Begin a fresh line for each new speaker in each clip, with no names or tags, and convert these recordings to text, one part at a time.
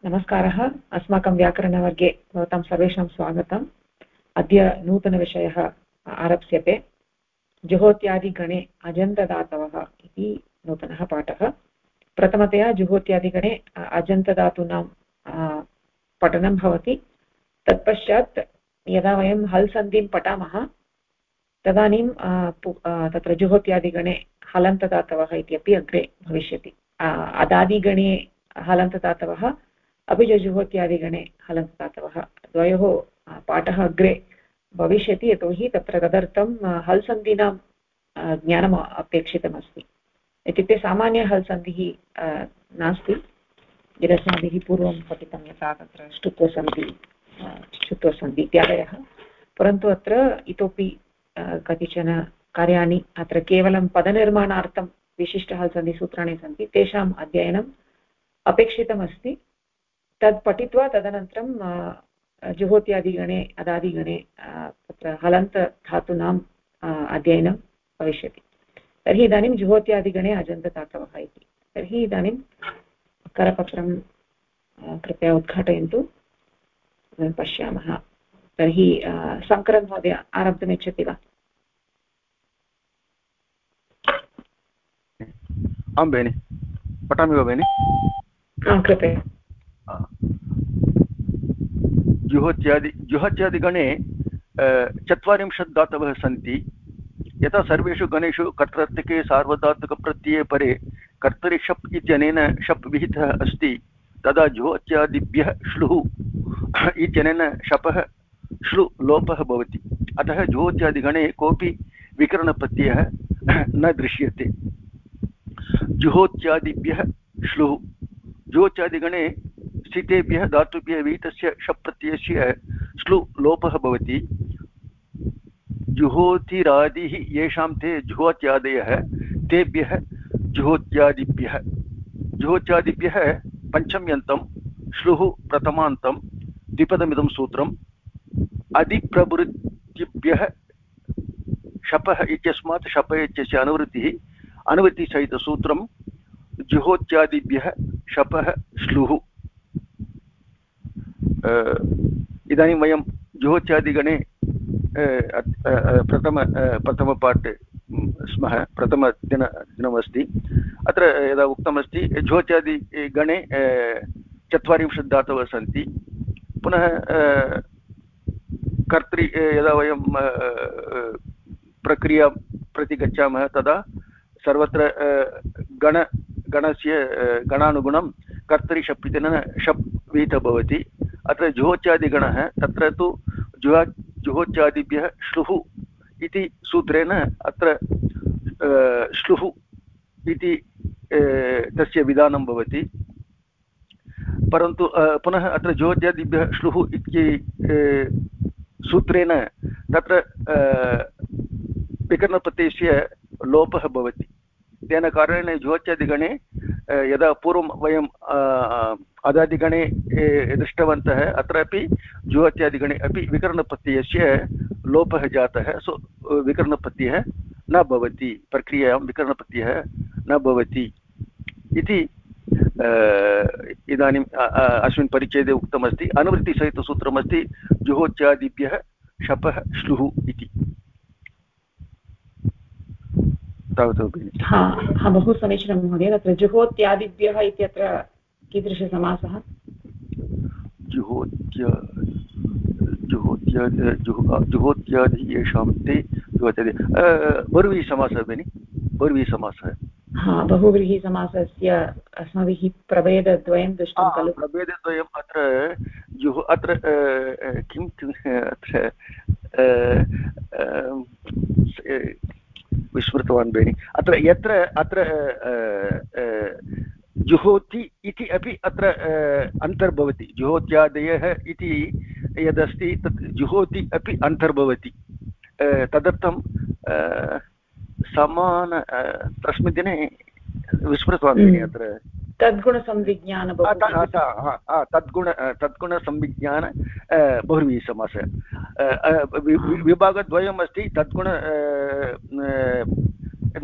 नमस्कारः। अस्माकं व्याकरणवर्गे भवतां सर्वेषां स्वागतम्। अद्य नूतनविषयः आरप्स्यते। जुहोत्यादिगणे अजन्तदातवः इति नूतनः पाठः। प्रथमतया जुहोत्यादिगणे अजन्तदातूनां पठनं भवति। तत्पश्चात् यदा वयं हल् सन्धिं पठामः तदानीं तत्र जुहोत्यादिगणे हलन्तदातवः इत्यपि अग्रे भविष्यति। अदादिगणे हलन्तदातवः अपि च जुहोत्यादिगणे हलन्तदातवः द्वयोः पाठः अग्रे भविष्यति। यतोहि तत्र तदर्थं हल् सन्धीनां ज्ञानम् अपेक्षितमस्ति। इत्युक्ते सामान्य हल् सन्धिः नास्ति यदस्माभिः पूर्वं पठितं यथा तत्र ष्टुत्वसन्धि च्युत्वसन्धि इत्यादयः, परन्तु अत्र इतोपि कतिचन कार्याणि अत्र केवलं पदनिर्माणार्थं विशिष्ट हल् सन्धिसूत्राणि सन्ति, तेषाम् अध्ययनम् अपेक्षितमस्ति। तत् पठित्वा तदनन्तरं जुहोत्यादिगणे अदादिगणे तत्र हलन्तधातूनाम् अध्ययनं भविष्यति। तर्हि इदानीं जुहोत्यादिगणे अजन्तदातवः इति। तर्हि इदानीं करपत्रं कृपया उद्घाटयन्तु, वयं पश्यामः। तर्हि शङ्करन् महोदय आरब्धुमिच्छति वा?
आं भगिनि, पठामि वा भगिनि?
कृपया।
जुहोत्यादिगणे 40 धातवः सन्ति। यथा सर्वेषु गणेषु कर्तृत्तिके सार्वधातुकप्रत्यये परे कर्तरि शप् इत्यनेन शप् विहितः अस्ति, तदा जुहोत्यादिभ्यः श्लुः इत्यनेन शपः श्लु लोपः भवति। अतः जुहोत्यादिगणे कोऽपि विकरणप्रत्ययः न दृश्यते। जुहोत्यादिभ्यः श्लुः। जुहोत्यादिगणे स्थितेभ्यः धातुभ्यः विहितस्य शप् प्रत्ययस्य श्लु लोपः भवति। जुहोतिरादिः येषां ते जुहोत्यादयः तेभ्यः जुहोत्यादिभ्यः। जुहोत्यादिभ्यः पञ्चम्यन्तं श्लुः प्रथमान्तं द्विपदमिदं सूत्रम्। अधिप्रभृतिभ्यः शपः इत्यस्मात् शप इत्यस्य अनुवृत्तिसहितसूत्रं जुहोत्यादिभ्यः शपः श्लुः। इदानीं वयं जुहोत्यादिगणे प्रथमपाठे स्मः। प्रथमदिनमस्ति। अत्र यदा उक्तमस्ति जुहोत्यादिगणे 40 धातवः सन्ति। पुनः कर्तृ यदा वयं प्रक्रिया प्रति गच्छामः तदा सर्वत्र गणानुगुणं कर्तरि शप् इत्यनेन शप् विहितः भवति। अत्र जुहोत्यादिगणः तत्र तु जुहोत्यादिभ्यः श्लुः इति सूत्रेण अत्र श्लुः इति तस्य विधानं भवति। परन्तु पुनः अत्र जुहोत्यादिभ्यः श्लुः इति सूत्रेण तत्र विकरणप्रत्ययस्य लोपः भवति। तेन कारणेन जुहोत्यादिगणे यदा पूर्वं वयं अदादिगणे दृष्टवन्तः, अत्रापि जुहोत्यादिगणे अपि विकरणप्रत्ययस्य लोपः जातः। सो विकरणप्रत्ययः न भवति, प्रक्रियायां विकरणप्रत्ययः न भवति इति इदानीम् अस्मिन् परिच्छेदे उक्तमस्ति। अनुवृत्तिसहितसूत्रमस्ति जुहोत्यादिभ्यः शपः श्लुः इति। तावत्।
हा, बहु समीचीनं महोदय। तत्र जुहोत्यादिभ्यः इत्यत्र कीदृशसमासः?
जुहोत्यादि येषां ते जुहोत्यादि बहुव्रीहिसमासः भगिनि, बहुव्रीहिसमासः।
हा, बहुव्रीहिसमासस्य अस्माभिः प्रभेदद्वयं दृष्टं खलु?
प्रभेदद्वयम् अत्र अत्र किं अत्र विस्मृतवान् भगिनि। अत्र यत्र अत्र जुहोति इति अपि अत्र अन्तर्भवति। जुहोत्यादयः इति यदस्ति तत् जुहोति अपि अन्तर्भवति। तदर्थं समान तस्मिन् दिने विस्मृतवान् भगिनि। अत्र
तद्गुणसंविज्ञान
तद्गुणसंविज्ञान बहुव्रीहिसमासः। विभागद्वयम् अस्ति। तद्गुण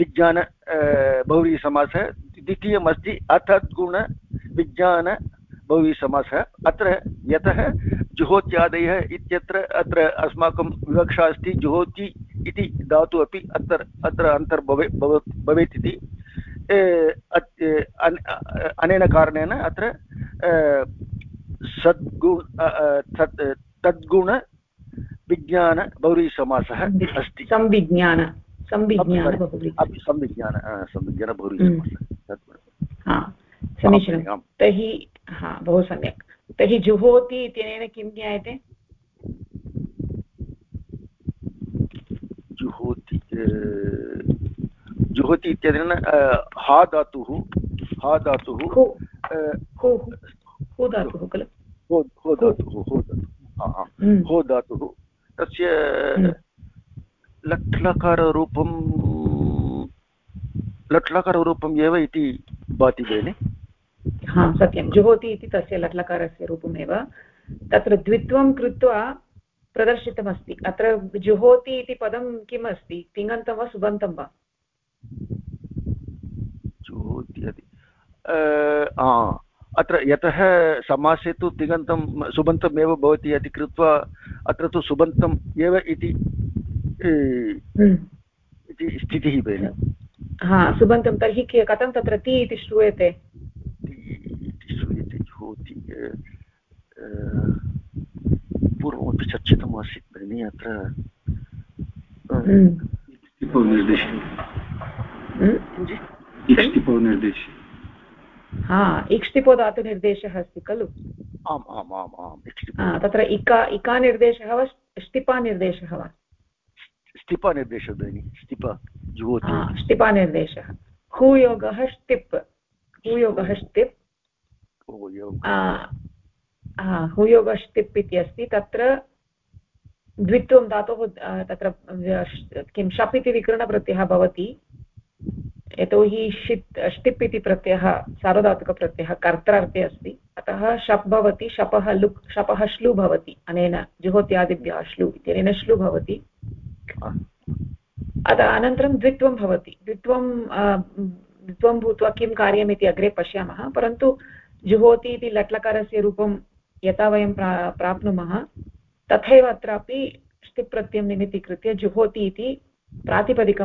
विज्ञान बहुव्रीहिसमासः। द्वितीयमस्ति अतद्गुण विज्ञान बहुव्रीहिसमासः अत्र यतः जुहोत्यादयः इत्यत्र अत्र अस्माकं विवक्षा अस्ति जुहोति इति धातु अपि अत्र भवेत् इति अनेन कारणेन अत्र तद्गुण विज्ञान बहुव्रीहिसमासः अस्ति
संविज्ञान
बहुव्रीहिसमासः
समीचीनं तर्हि बहु सम्यक् तर्हि जुहोति इत्यनेन किं ज्ञायते
जुहोति इत्यनेन हा धातुः हु धातुः खलु हो धातुः तस्य लट्लकाररूपम् एव इति भाति भगिनि
सत्यं जुहोति इति तस्य लट्लकारस्य रूपमेव तत्र द्वित्वं कृत्वा प्रदर्शितमस्ति अत्र जुहोति इति पदं किम् अस्ति तिङन्तं वा सुबन्तं वा
जुहोति अत्र यतः समासे तु तिङन्तं सुबन्तमेव भवति इति कृत्वा अत्र तु सुबन्तम् एव इति स्थितिः भगिनि
सुबन्तं तर्हि कथं तत्र ति इति श्रूयते
जुहोति पूर्वमपि चर्चितम् आसीत् भगिनि अत्र
इक्ष्टिपो धातुनिर्देशः अस्ति खलु
आम्
तत्र इका निर्देशः वा ष्टिपा निर्देशः वा
स्टिपा निर्देशः भगिनि स्टिपा जुहोति
ष्टिपा निर्देशः हुयोगः ष्टिप् हुयोगः ष्टिप् इति अस्ति तत्र द्वित्वं धातोः तत्र किं शप् इति विकरणप्रत्ययः भवति यतोहि ष्टिप् इति प्रत्ययः सार्वधातुकप्रत्ययः कर्त्रार्थे अस्ति अतः शप् भवति शपः श्लु भवति अनेन जुहोत्यादिभ्यः श्लु इत्यनेन श्लु भवति अतः अनन्तरं द्वित्वं भवति द्वित्वं भूत्वा किं कार्यम् इति अग्रे पश्यामः परन्तु जुहोति इति लट्लकारस्य रूपं यथा वयं प्राप्नुमः तथैव अत्रापि ष्टिप् प्रत्ययं निमित्तीकृत्य जुहोति इति प्रातिपदिकं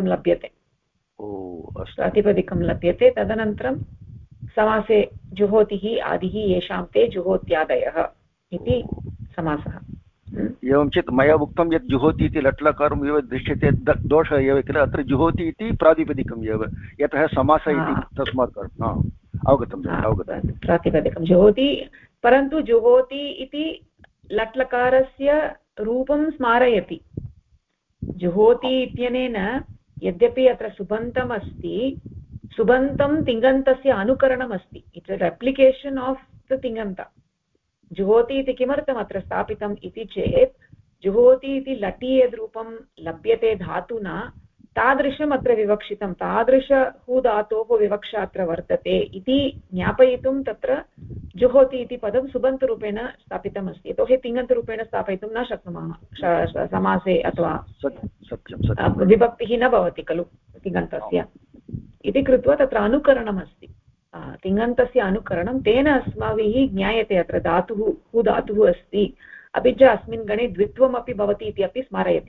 लभ्यते तदनन्तरं समासे जुहोतिः आदिः येषां ते जुहोत्यादयः इति समासः
एवं चेत् मया उक्तं यत् जुहोति इति लट्लकारम् एव दृश्यते दोषः एव किल अत्र जुहोति इति प्रातिपदिकम् एव यतः समासः इति तस्मात् अवगतं
प्रातिपदिकं जुहोति परन्तु जुहोति इति लट्लकारस्य रूपं स्मारयति जुहोति इत्यनेन यद्यपि अत्र सुबन्तम् अस्ति सुबन्तं तिङन्तस्य अनुकरणम् अस्ति it's a replication of the तिङन्त जुहोति इति किमर्थम् अत्र स्थापितम् इति चेत् जुहोति इति लटि यद्रूपं लभ्यते धातुना तादृशम् अत्र विवक्षितं तादृश हु धातोः विवक्षा अत्र वर्तते इति ज्ञापयितुं तत्र जुहोति इति पदं सुबन्तरूपेण स्थापितमस्ति यतोहि तिङन्तरूपेण स्थापयितुं न शक्नुमः समासे अथवा विभक्तिः न भवति खलु तिङन्तस्य इति कृत्वा तत्र अनुकरणमस्ति तिङन्तस्य अनुकरणं तेन अस्माभिः ज्ञायते अत्र धातुः हु धातुः अस्ति अपि च अस्मिन् गणे द्वित्वमपि भवति इति अपि स्मारयति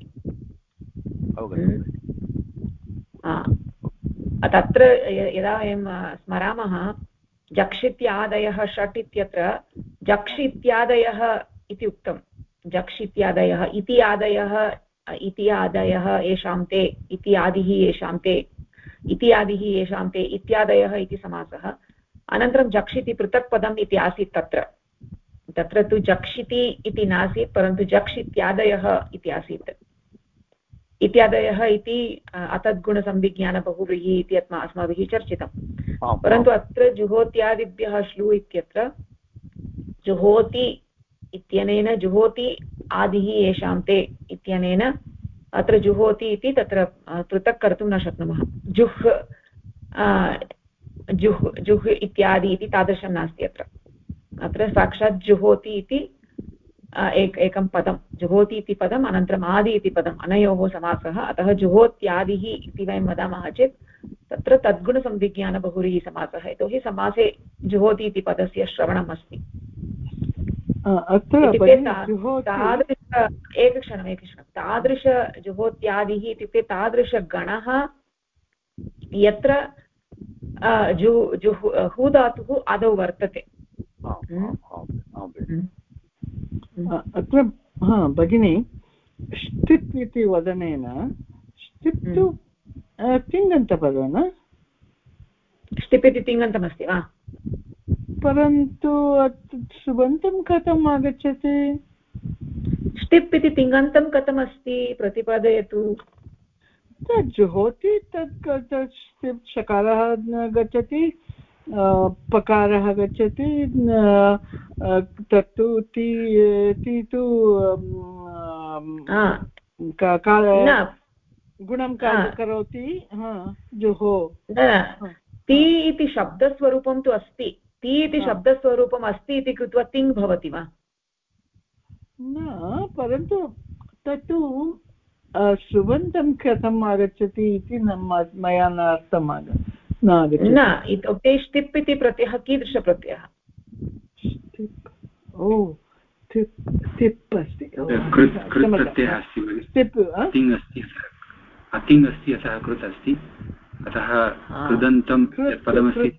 तत्र यदा वयं स्मरामः जक्षित्यादयः षट् इत्यत्र जक्षि इत्यादयः इति उक्तं जक्षि इत्यादयः इति आदयः येषां ते इति आदिः येषां ते इत्यादिः येषां ते इत्यादयः इति समासः अनन्तरं जक्षिति पृथक् पदम् इति आसीत् तत्र तु जक्षिति इति नासीत् परन्तु जक्षित्यादयः इति आसीत् इत्यादयः इति अतद्गुणसंविज्ञानबहुव्रीहि इति अस्माभिः चर्चितं परन्तु अत्र जुहोत्यादिभ्यः श्लू इत्यत्र जुहोति इत्यनेन जुहोति आदिः येषां ते इत्यनेन अत्र जुहोति इति तत्र पृथक् कर्तुं न शक्नुमः जुह् इत्यादि इति तादृशं नास्ति अत्र साक्षात् जुहोति इति एकं पदं जुहोति इति पदम् अनन्तरम् आदि इति पदम् अनयोः समासः अतः जुहोत्यादिः इति वयं वदामः चेत् तत्र तद्गुणसंविज्ञानबहुव्रीहि समासः यतोहि समासे जुहोति इति पदस्य श्रवणम् अस्ति इत्युक्ते तादृश एकक्षणं तादृशजुहोत्यादिः इत्युक्ते तादृशगणः यत्र हू धातुः आदौ वर्तते
अत्र भगिनी ष्टिप् इति वदनेन ष्टिप् तु तिङन्तपदं न
ष्टिप् इति तिङन्तमस्ति वा
परन्तु सुबन्तं कथम् आगच्छति
ष्टिप् इति तिङन्तं कथमस्ति प्रतिपादयतु
जुहोति तत् शकारः गच्छति पकारः गच्छति तत्तु ति तु गुणं कार्यं करोति जुहो
ति इति शब्दस्वरूपं तु अस्ति ति इति शब्दस्वरूपम् अस्ति इति कृत्वा तिङ् भवति वा
न परन्तु तत्तु सुबन्तं कथम् आगच्छति इति मया न अर्थम्
न इत्युक्ते ष्टिप् इति प्रत्ययः कीदृशप्रत्ययः
तिप् अस्ति
तिङ् अस्ति अतः कृत् अस्ति अतः कृदन्तं पदमस्ति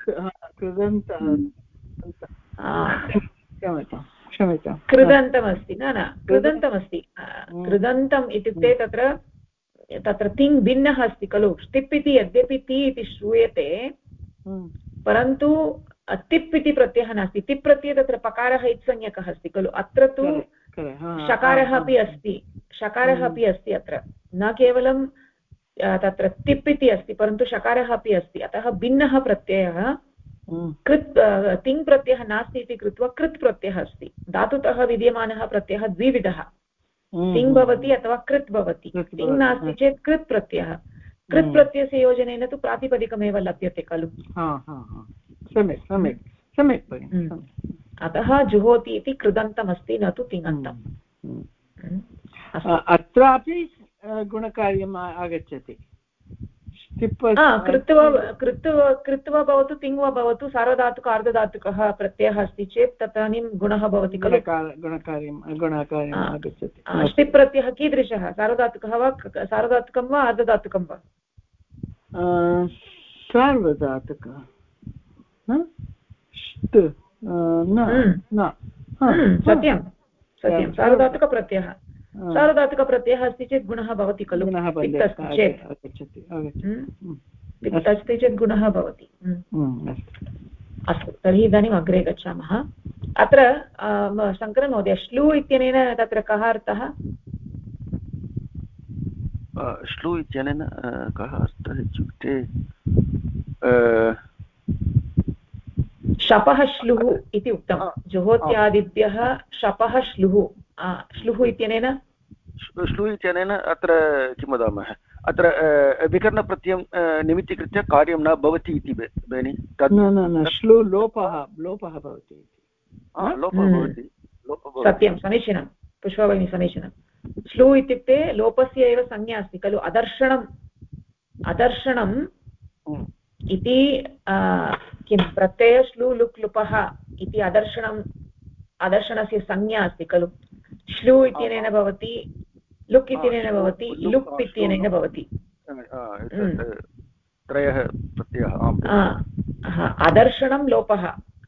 क्षम्यतां
कृदन्तमस्ति न कृदन्तमस्ति कृदन्तम् इत्युक्ते तत्र तिङ् भिन्नः अस्ति खलु ष्टिप् इति यद्यपि ति इति श्रूयते परन्तु तिप् इति प्रत्ययः नास्ति तिप् प्रत्यये तत्र पकारः इत्संज्ञकः अस्ति खलु अत्र तु शकारः अपि अस्ति अत्र न केवलं तत्र तिप् इति अस्ति परन्तु शकारः अपि अस्ति अतः भिन्नः प्रत्ययः कृत् तिङ् प्रत्ययः नास्ति इति कृत्वा कृत् प्रत्ययः अस्ति धातुतः विद्यमानः प्रत्ययः द्विविधः तिङ् भवति अथवा कृत् भवति तिङ् नास्ति चेत् कृत् प्रत्ययः कृत् प्रत्ययस्य योजनेन तु प्रातिपदिकमेव लभ्यते खलु
सम्यक्
अतः जुहोति इति कृदन्तमस्ति न तु तिङन्तम्
अत्रापि गुणकार्यम् आगच्छति
कृत्वा भवतु तिङ् वा भवतु सार्वधातुक अर्धधातुकः प्रत्ययः अस्ति चेत् तदानीं गुणः भवति खलु
गुणकार्यम् आगच्छति
ष्टिप् प्रत्ययः कीदृशः सार्वधातुकः वा सार्वधातुकं वा अर्धधातुकं वा
सार्वधातुकः
सत्यं सार्वधातुकप्रत्ययः सार्वधातुकप्रत्ययः अस्ति चेत् गुणः भवति खलु पित् अस्ति चेत् गुणः भवति अस्तु तर्हि इदानीम् अग्रे गच्छामः अत्र शङ्करमहोदय श्लू इत्यनेन तत्र कः अर्थः
श्लू इत्यनेन कः अर्थः इत्युक्ते
शपः श्लुः इति उक्तं जुहोत्यादिभ्यः शपः श्लुः श्लुः इत्यनेन
श्लू इत्यनेन अत्र किं वदामः अत्र विकरणप्रत्ययं निमित्तीकृत्य कार्यं न भवति इति बेनि
न श्लू लोपः भवति
सत्यं समीचीनं पुष्पभगिनी समीचीनं श्लू इत्युक्ते लोपस्य एव संज्ञा अस्ति खलु अदर्शनम् इति किं प्रत्यय श्लू लुक् लुपः इति अदर्शनस्य संज्ञा अस्ति खलु श्लू इत्यनेन भवति लुक् इत्यनेन भवति लुप् इत्यनेन भवति
त्रयः प्रत्ययः
अदर्शनं लोपः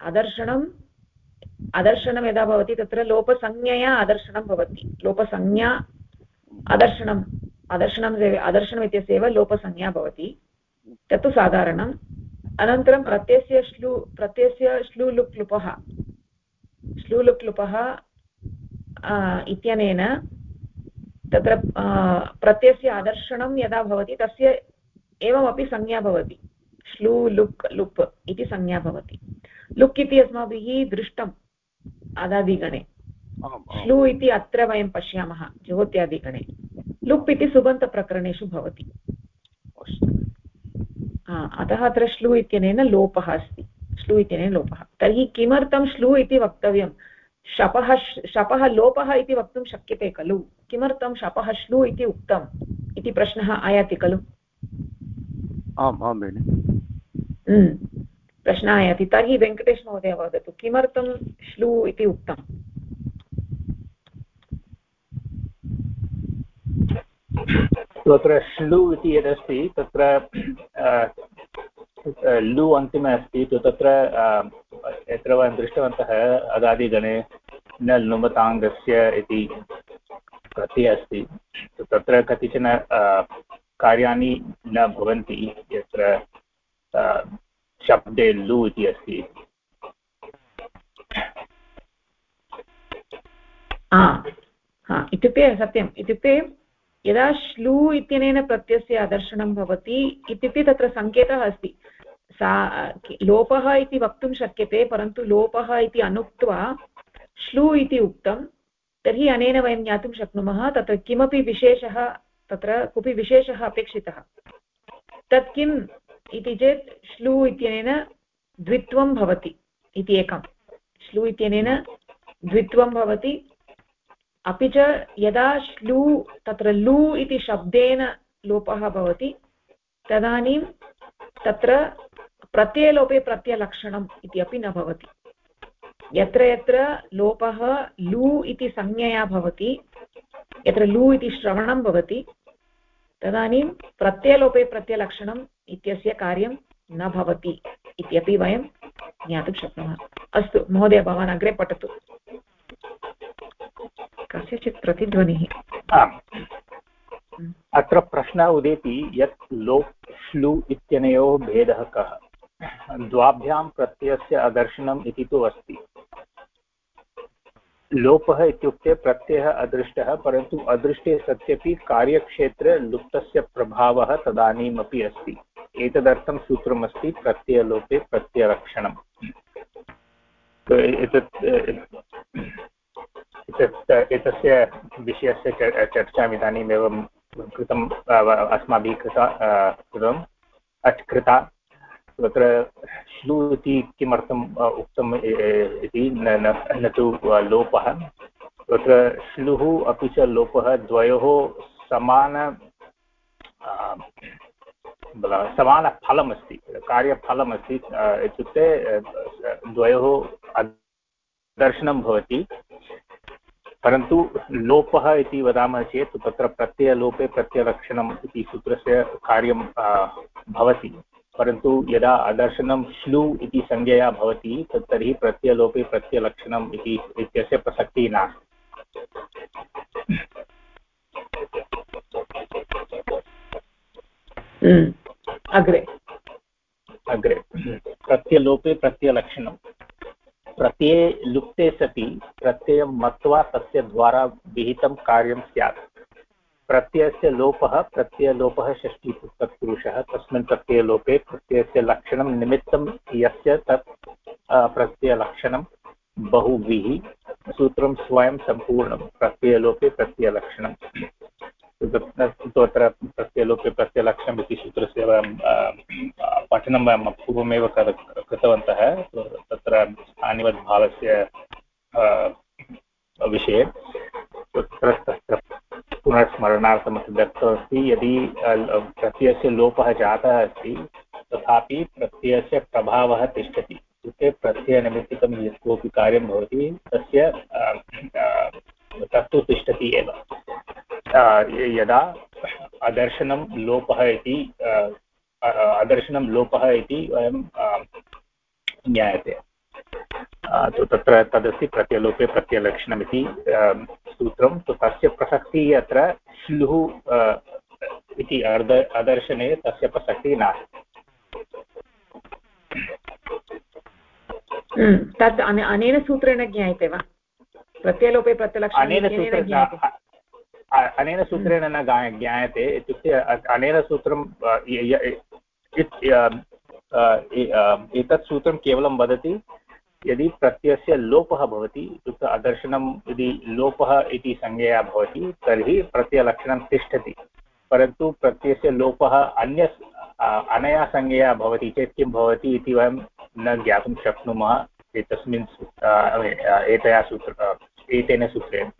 अदर्शनं यदा भवति तत्र लोपसंज्ञया अदर्शनं भवति लोपसंज्ञा अदर्शनम् इत्यस्य एव लोपसंज्ञा भवति तत्तु साधारणम् अनन्तरं प्रत्ययस्य श्लू लुक् लुपः इत्यनेन तत्र प्रत्ययस्य आदर्शनं यदा भवति तस्य एवमपि संज्ञा भवति श्लू लुक् लुप् इति संज्ञा भवति लुक् इति अस्माभिः दृष्टम् आदादिगणे श्लू इति अत्र वयं पश्यामः जुहोत्यादिगणे लुप् इति सुबन्तप्रकरणेषु भवति अतः अत्र श्लू इत्यनेन लोपः अस्ति श्लू इत्यनेन लोपः तर्हि किमर्थं श्लू इति वक्तव्यं शपः लोपः इति वक्तुं शक्यते खलु किमर्थं शपः श्लू इति उक्तम् इति प्रश्नः आयाति खलु
आम् आं भगिनि।
प्रश्नः आयाति। तर्हि वेङ्कटेश महोदय वदतु किमर्थं श्लू इति उक्तम्?
तत्र श्लू इति यदस्ति तत्र लु अन्तिमे अस्ति तत्र यत्र वयं दृष्टवन्तः अदादिगणे न लुमताङ्गस्य इति प्रत्ययः अस्ति। तत्र कतिचन कार्याणि न भवन्ति यत्र शब्दे लु इति अस्ति।
इत्युक्ते सत्यम्, इत्युक्ते यदा श्लू इत्यनेन प्रत्ययस्य अदर्शनं भवति इत्युक्ते तत्र सङ्केतः अस्ति। सा लोपः इति वक्तुं शक्यते, परन्तु लोपः इति अनुक्त्वा श्लू इति उक्तं, तर्हि अनेन वयं ज्ञातुं शक्नुमः तत्र किमपि विशेषः, तत्र कोऽपि विशेषः अपेक्षितः। तत् किम् इति चेत् श्लू इत्यनेन द्वित्वं भवति इति एकं, श्लू इत्यनेन द्वित्वं भवति। अपि च यदा श्लू तत्र लु इति शब्देन लोपः भवति तदानीं तत्र प्रत्ययलोपे प्रत्ययलक्षणम् इति अपि न भवति। यत्र यत्र लोपः लु इति संज्ञया भवति, यत्र लु इति श्रवणं भवति, तदानीं प्रत्ययलोपे प्रत्ययलक्षणम् इत्यस्य कार्यं न भवति इत्यपि वयं ज्ञातुं शक्नुमः। अस्तु महोदय, भवान् अग्रे पठतु। कस्यचित् प्रतिध्वनिः।
अत्र प्रश्नः उदेति यत् लोप् श्लू इत्यनयोः भेदः कः? द्वाभ्यां प्रत्ययस्य अदर्शनम् इति तु अस्ति। लोपः इत्युक्ते प्रत्ययः अदृष्टः, परन्तु अदृष्टे सत्यपि कार्यक्षेत्रे लुप्तस्य प्रभावः तदानीमपि अस्ति। एतदर्थं सूत्रमस्ति प्रत्ययलोपे प्रत्ययलक्षणम्। एतस्य विषयस्य चर्चाम् इदानीमेव कृतम् अस्माभिः कृता। तत्र श्लू इति किमर्थम् उक्तम् इति न तु लोपः। तत्र श्लुः अपि च लोपः द्वयोः समानफलमस्ति, कार्यफलमस्ति। इत्युक्ते द्वयोः दर्शनं भवति, परन्तु लोपः इति वदामः चेत् तत्र प्रत्ययलोपे प्रत्ययलक्षणम् इति सूत्रस्य कार्यं भवति। परन्तु यदा अदर्शनं श्लू इति संज्ञया भवति तर्हि प्रत्ययलोपे प्रत्ययलक्षणम् इत्यस्य प्रसक्तिः नास्ति।
अग्रे
प्रत्ययलोपे प्रत्ययलक्षणं। प्रत्यये लुप्ते सति प्रत्ययं मत्वा तस्य द्वारा विहितं कार्यं स्यात्। प्रत्ययस्य लोपः प्रत्ययलोपः षष्ठी तत्पुरुषः। तस्मिन् प्रत्ययलोपे प्रत्ययस्य लक्षणं निमित्तं यस्य तत् प्रत्ययलक्षणं बहुव्रीः। सूत्रं स्वयं सम्पूर्णं प्रत्ययलोपे प्रत्ययलक्षणं। तत्र प्रत्ययलोपे प्रत्ययलक्षणम् इति सूत्रस्य वयं पठनं वयं पूर्वमेव कृतवन्तः तत्र स्थानिवद्भावस्य विषये। तत्र पुनर्स्मरणार्थमपि दत्तमस्ति। यदि प्रत्ययस्य लोपः जातः अस्ति तथापि प्रत्ययस्य प्रभावः तिष्ठति। इत्युक्ते प्रत्ययनिमित्तिकं यत् कोऽपि कार्यं भवति तस्य तत्तु तिष्ठति एव। यदा अदर्शनं लोपः इति वयं ज्ञायते। तत्र तदस्ति प्रत्ययलोपे प्रत्ययलक्षणम् इति सूत्रं। तस्य प्रसक्तिः अत्र श्लुः इति अदर्शने तस्य प्रसक्तिः नास्ति।
तद् अनेन सूत्रेण ज्ञायते वा? प्रत्ययलोपे प्रत्ययलक्षणम्
अनेन सूत्रेण न ज्ञायते। इत्युक्ते अनेन सूत्रं एतत् सूत्रं केवलं वदति यदि प्रत्ययस्य लोपः भवति, इत्युक्ते अदर्शनं यदि लोपः इति संज्ञया भवति तर्हि प्रत्ययलक्षणं तिष्ठति। परन्तु प्रत्ययस्य लोपः अनया संज्ञया भवति चेत् किं भवति इति वयं न ज्ञातुं शक्नुमः एतेन सूत्रेण।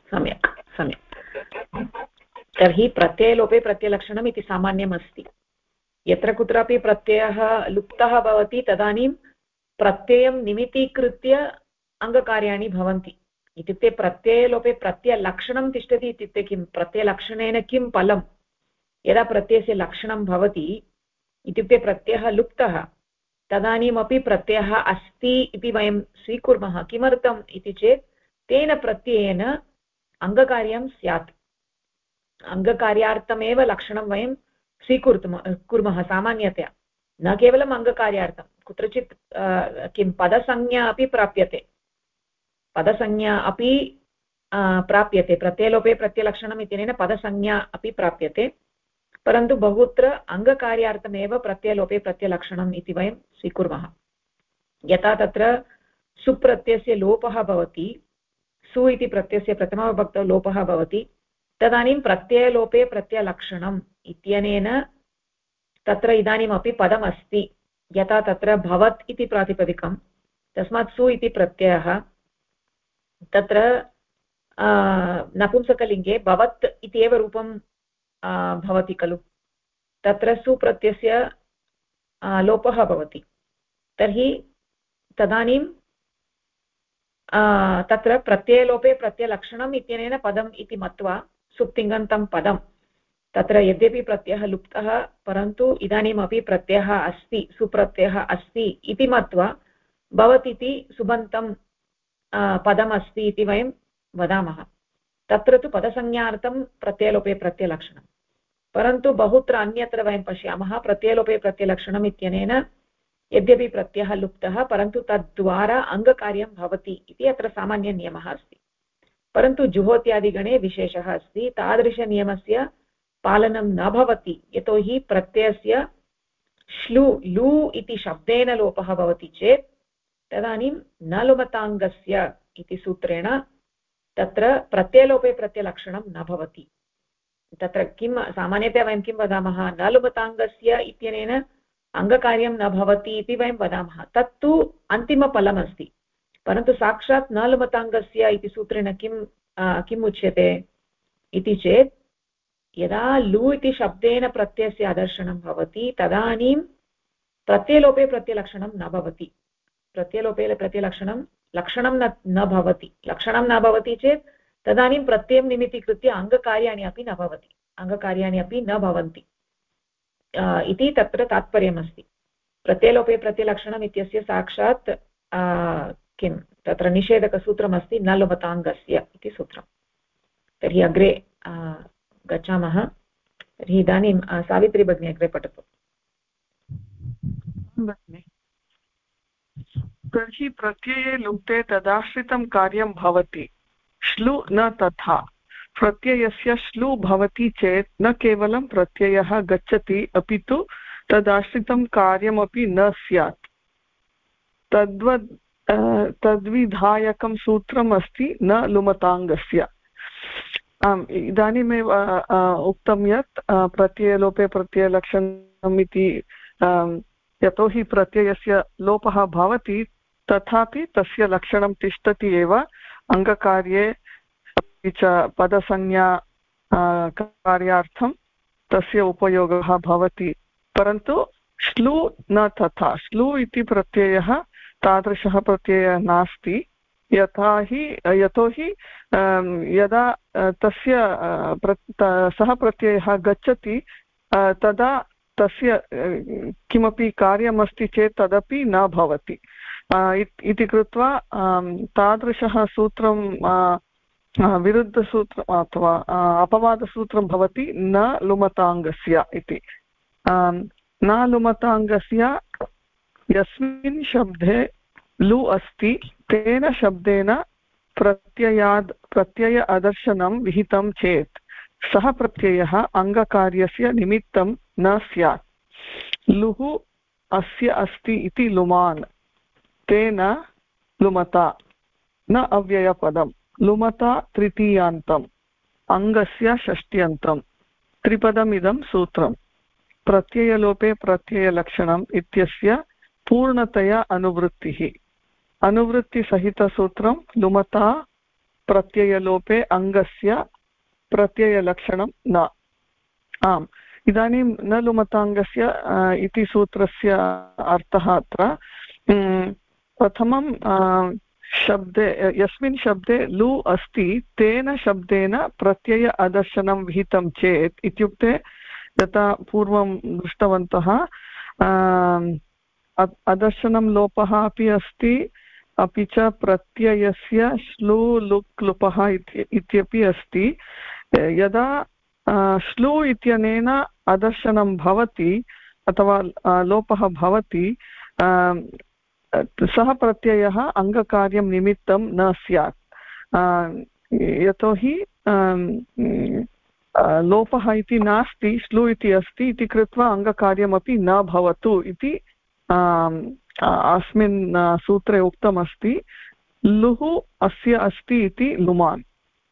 सम्यक्। तर्हि प्रत्ययलोपे प्रत्ययलक्षणम् इति सामान्यम् अस्ति। यत्र कुत्रापि प्रत्ययः लुप्तः भवति तदानीं प्रत्ययं निमित्तीकृत्य अङ्गकार्याणि भवन्ति। इत्युक्ते प्रत्ययलोपे प्रत्ययलक्षणं तिष्ठति इत्युक्ते किं, प्रत्ययलक्षणेन किं फलं, यदा प्रत्ययस्य लक्षणं भवति इत्युक्ते प्रत्ययः लुप्तः तदानीमपि प्रत्ययः अस्ति इति वयं स्वीकुर्मः। किमर्थम् इति चेत् तेन प्रत्ययेन अङ्गकार्यं स्यात्, अङ्गकार्यार्थमेव लक्षणं वयं कुर्मः सामान्यतया, न केवलम् अङ्गकार्यार्थं, कुत्रचित् किं पदसंज्ञा अपि प्राप्यते, पदसंज्ञा अपि प्राप्यते, प्रत्ययलोपे प्रत्ययलक्षणम् इत्यनेन पदसंज्ञा अपि प्राप्यते, परन्तु बहुत्र अङ्गकार्यार्थमेव प्रत्ययलोपे प्रत्ययलक्षणम् इति वयं स्वीकुर्मः। यथा तत्र सुप्रत्ययस्य लोपः भवति, सु इति प्रत्ययस्य प्रथमाविभक्तौ लोपः भवति, तदानीं प्रत्ययलोपे प्रत्ययलक्षणम् इत्यनेन तत्र इदानीमपि पदमस्ति। यथा तत्र भवत् इति प्रातिपदिकं, तस्मात् सु इति प्रत्ययः, तत्र नपुंसकलिङ्गे भवत् इत्येव रूपं भवति खलु, तत्र सुप्रत्ययस्य लोपः भवति, तर्हि तदानीं तत्र प्रत्ययलोपे प्रत्ययलक्षणम् इत्यनेन पदम् इति मत्वा सुप्तिङन्तं पदं, तत्र यद्यपि प्रत्ययः लुप्तः परन्तु इदानीमपि प्रत्ययः अस्ति, सुप्रत्ययः अस्ति इति मत्वा भवतीति सुबन्तं पदमस्ति इति वयं वदामः। तत्र तु पदसंज्ञार्थं प्रत्ययलोपे प्रत्ययलक्षणं, परन्तु बहुत्र अन्यत्र वयं पश्यामः प्रत्ययलोपे प्रत्ययलक्षणम् इत्यनेन यद्यपि प्रत्ययः लुप्तः परन्तु तद्वारा अङ्गकार्यं भवति इति अत्र सामान्यनियमः अस्ति। परन्तु जुहोत्यादिगणे विशेषः अस्ति, तादृशनियमस्य पालनं न भवति, यतोहि प्रत्ययस्य श्लु लु इति शब्देन लोपः भवति चेत् तदानीं न लुमताङ्गस्य इति सूत्रेण तत्र प्रत्ययलोपे प्रत्ययलक्षणं न भवति। तत्र किं सामान्यतया वयं किं वदामः, न लुमताङ्गस्य इत्यनेन अङ्गकार्यं न भवति इति वयं वदामः, तत्तु अन्तिमफलमस्ति, परन्तु साक्षात् न लुमताङ्गस्य इति सूत्रेण किम् उच्यते इति चेत् यदा लु इति शब्देन प्रत्ययस्य आदर्शनं भवति तदानीं प्रत्ययलोपे प्रत्ययलक्षणं न भवति, प्रत्ययलोपे प्रत्ययलक्षणं लक्षणं न भवति, लक्षणं न भवति चेत् तदानीं प्रत्ययं निमित्तीकृत्य अङ्गकार्याणि अपि न भवति, अङ्गकार्याणि अपि न भवन्ति इति तत्र तात्पर्यमस्ति। प्रत्ययलोपे प्रत्ययलक्षणम् इत्यस्य साक्षात् किं तत्र निषेधकसूत्रमस्ति न लुमताङ्गस्य इति सूत्रं। तर्हि अग्रे गच्छामः। तर्हि इदानीं सावित्री भगिनी अग्रे पठतु।
तर्हि प्रत्यये लुप्ते तदाश्रितं कार्यं भवति, श्लु न तथा। प्रत्ययस्य श्लु भवति चेत् न केवलं प्रत्ययः गच्छति अपि तु तदाश्रितं कार्यमपि न स्यात्। तद्विधायकं सूत्रम् अस्ति न लुमताङ्गस्य। इदानीमेव उक्तं यत् प्रत्ययलोपे प्रत्ययलक्षणम् इति यतोहि प्रत्ययस्य लोपः भवति तथापि तस्य लक्षणं तिष्ठति एव, अङ्गकार्ये अपि च पदसंज्ञा कार्यार्थं तस्य उपयोगः भवति, परन्तु श्लु न तथा। श्लु इति प्रत्ययः तादृशः प्रत्ययः नास्ति, यतोहि यदा सः प्रत्ययः गच्छति तदा तस्य किमपि कार्यमस्ति चेत् तदपि न भवति इति कृत्वा तादृशः सूत्रं विरुद्धसूत्रम् अथवा अपवादसूत्रं भवति न लुमताङ्गस्य इति। न लुमताङ्गस्य यस्मिन् शब्दे लु अस्ति तेन शब्देन प्रत्यय अदर्शनं विहितं चेत् सः प्रत्ययः अङ्गकार्यस्य निमित्तं न स्यात्। लुः अस्य अस्ति इति लुमान्, तेन लुमता न अव्ययपदं, लुमता तृतीयान्तम्, अङ्गस्य षष्ट्यन्तं, त्रिपदमिदं सूत्रम्। प्रत्ययलोपे प्रत्ययलक्षणम् इत्यस्य पूर्णतया अनुवृत्तिः। अनुवृत्तिसहितसूत्रं लुमता प्रत्ययलोपे अङ्गस्य प्रत्ययलक्षणं न। आम्, इदानीं न लुमताङ्गस्य इति सूत्रस्य अर्थः अत्र प्रथमं शब्दे यस्मिन् शब्दे लु अस्ति तेन शब्देन प्रत्यय अदर्शनं विहितं चेत् इत्युक्ते यथा पूर्वं दृष्टवन्तः अदर्शनं लोपः अपि अस्ति अपि च प्रत्ययस्य श्लू लुक् लुपः इत्यपि अस्ति यदा श्लू इत्यनेन अदर्शनं भवति अथवा लोपः भवति सः प्रत्ययः अङ्गकार्यं निमित्तं न स्यात् यतोहि लोपः इति नास्ति श्लू इति अस्ति इति कृत्वा अङ्गकार्यमपि न भवतु इति अस्मिन् सूत्रे उक्तमस्ति लुः अस्य अस्ति इति लुमान्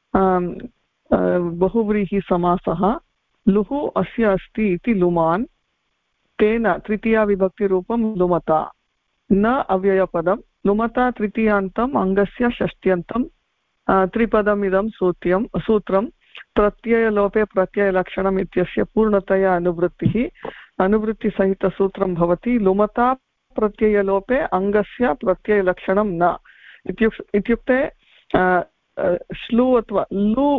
बहुव्रीहिसमासः लुः अस्य अस्ति इति लुमान् तेन तृतीया विभक्तिरूपं लुमता न अव्ययपदं लुमता तृतीयान्तम् अङ्गस्य षष्ट्यन्तं त्रिपदमिदं सूत्रं प्रत्ययलोपे प्रत्ययलक्षणम् इत्यस्य पूर्णतया अनुवृत्तिसहितसूत्रं भवति लुमता प्रत्ययलोपे अङ्गस्य प्रत्ययलक्षणं न इत्युक्ते श्लू अथवा लु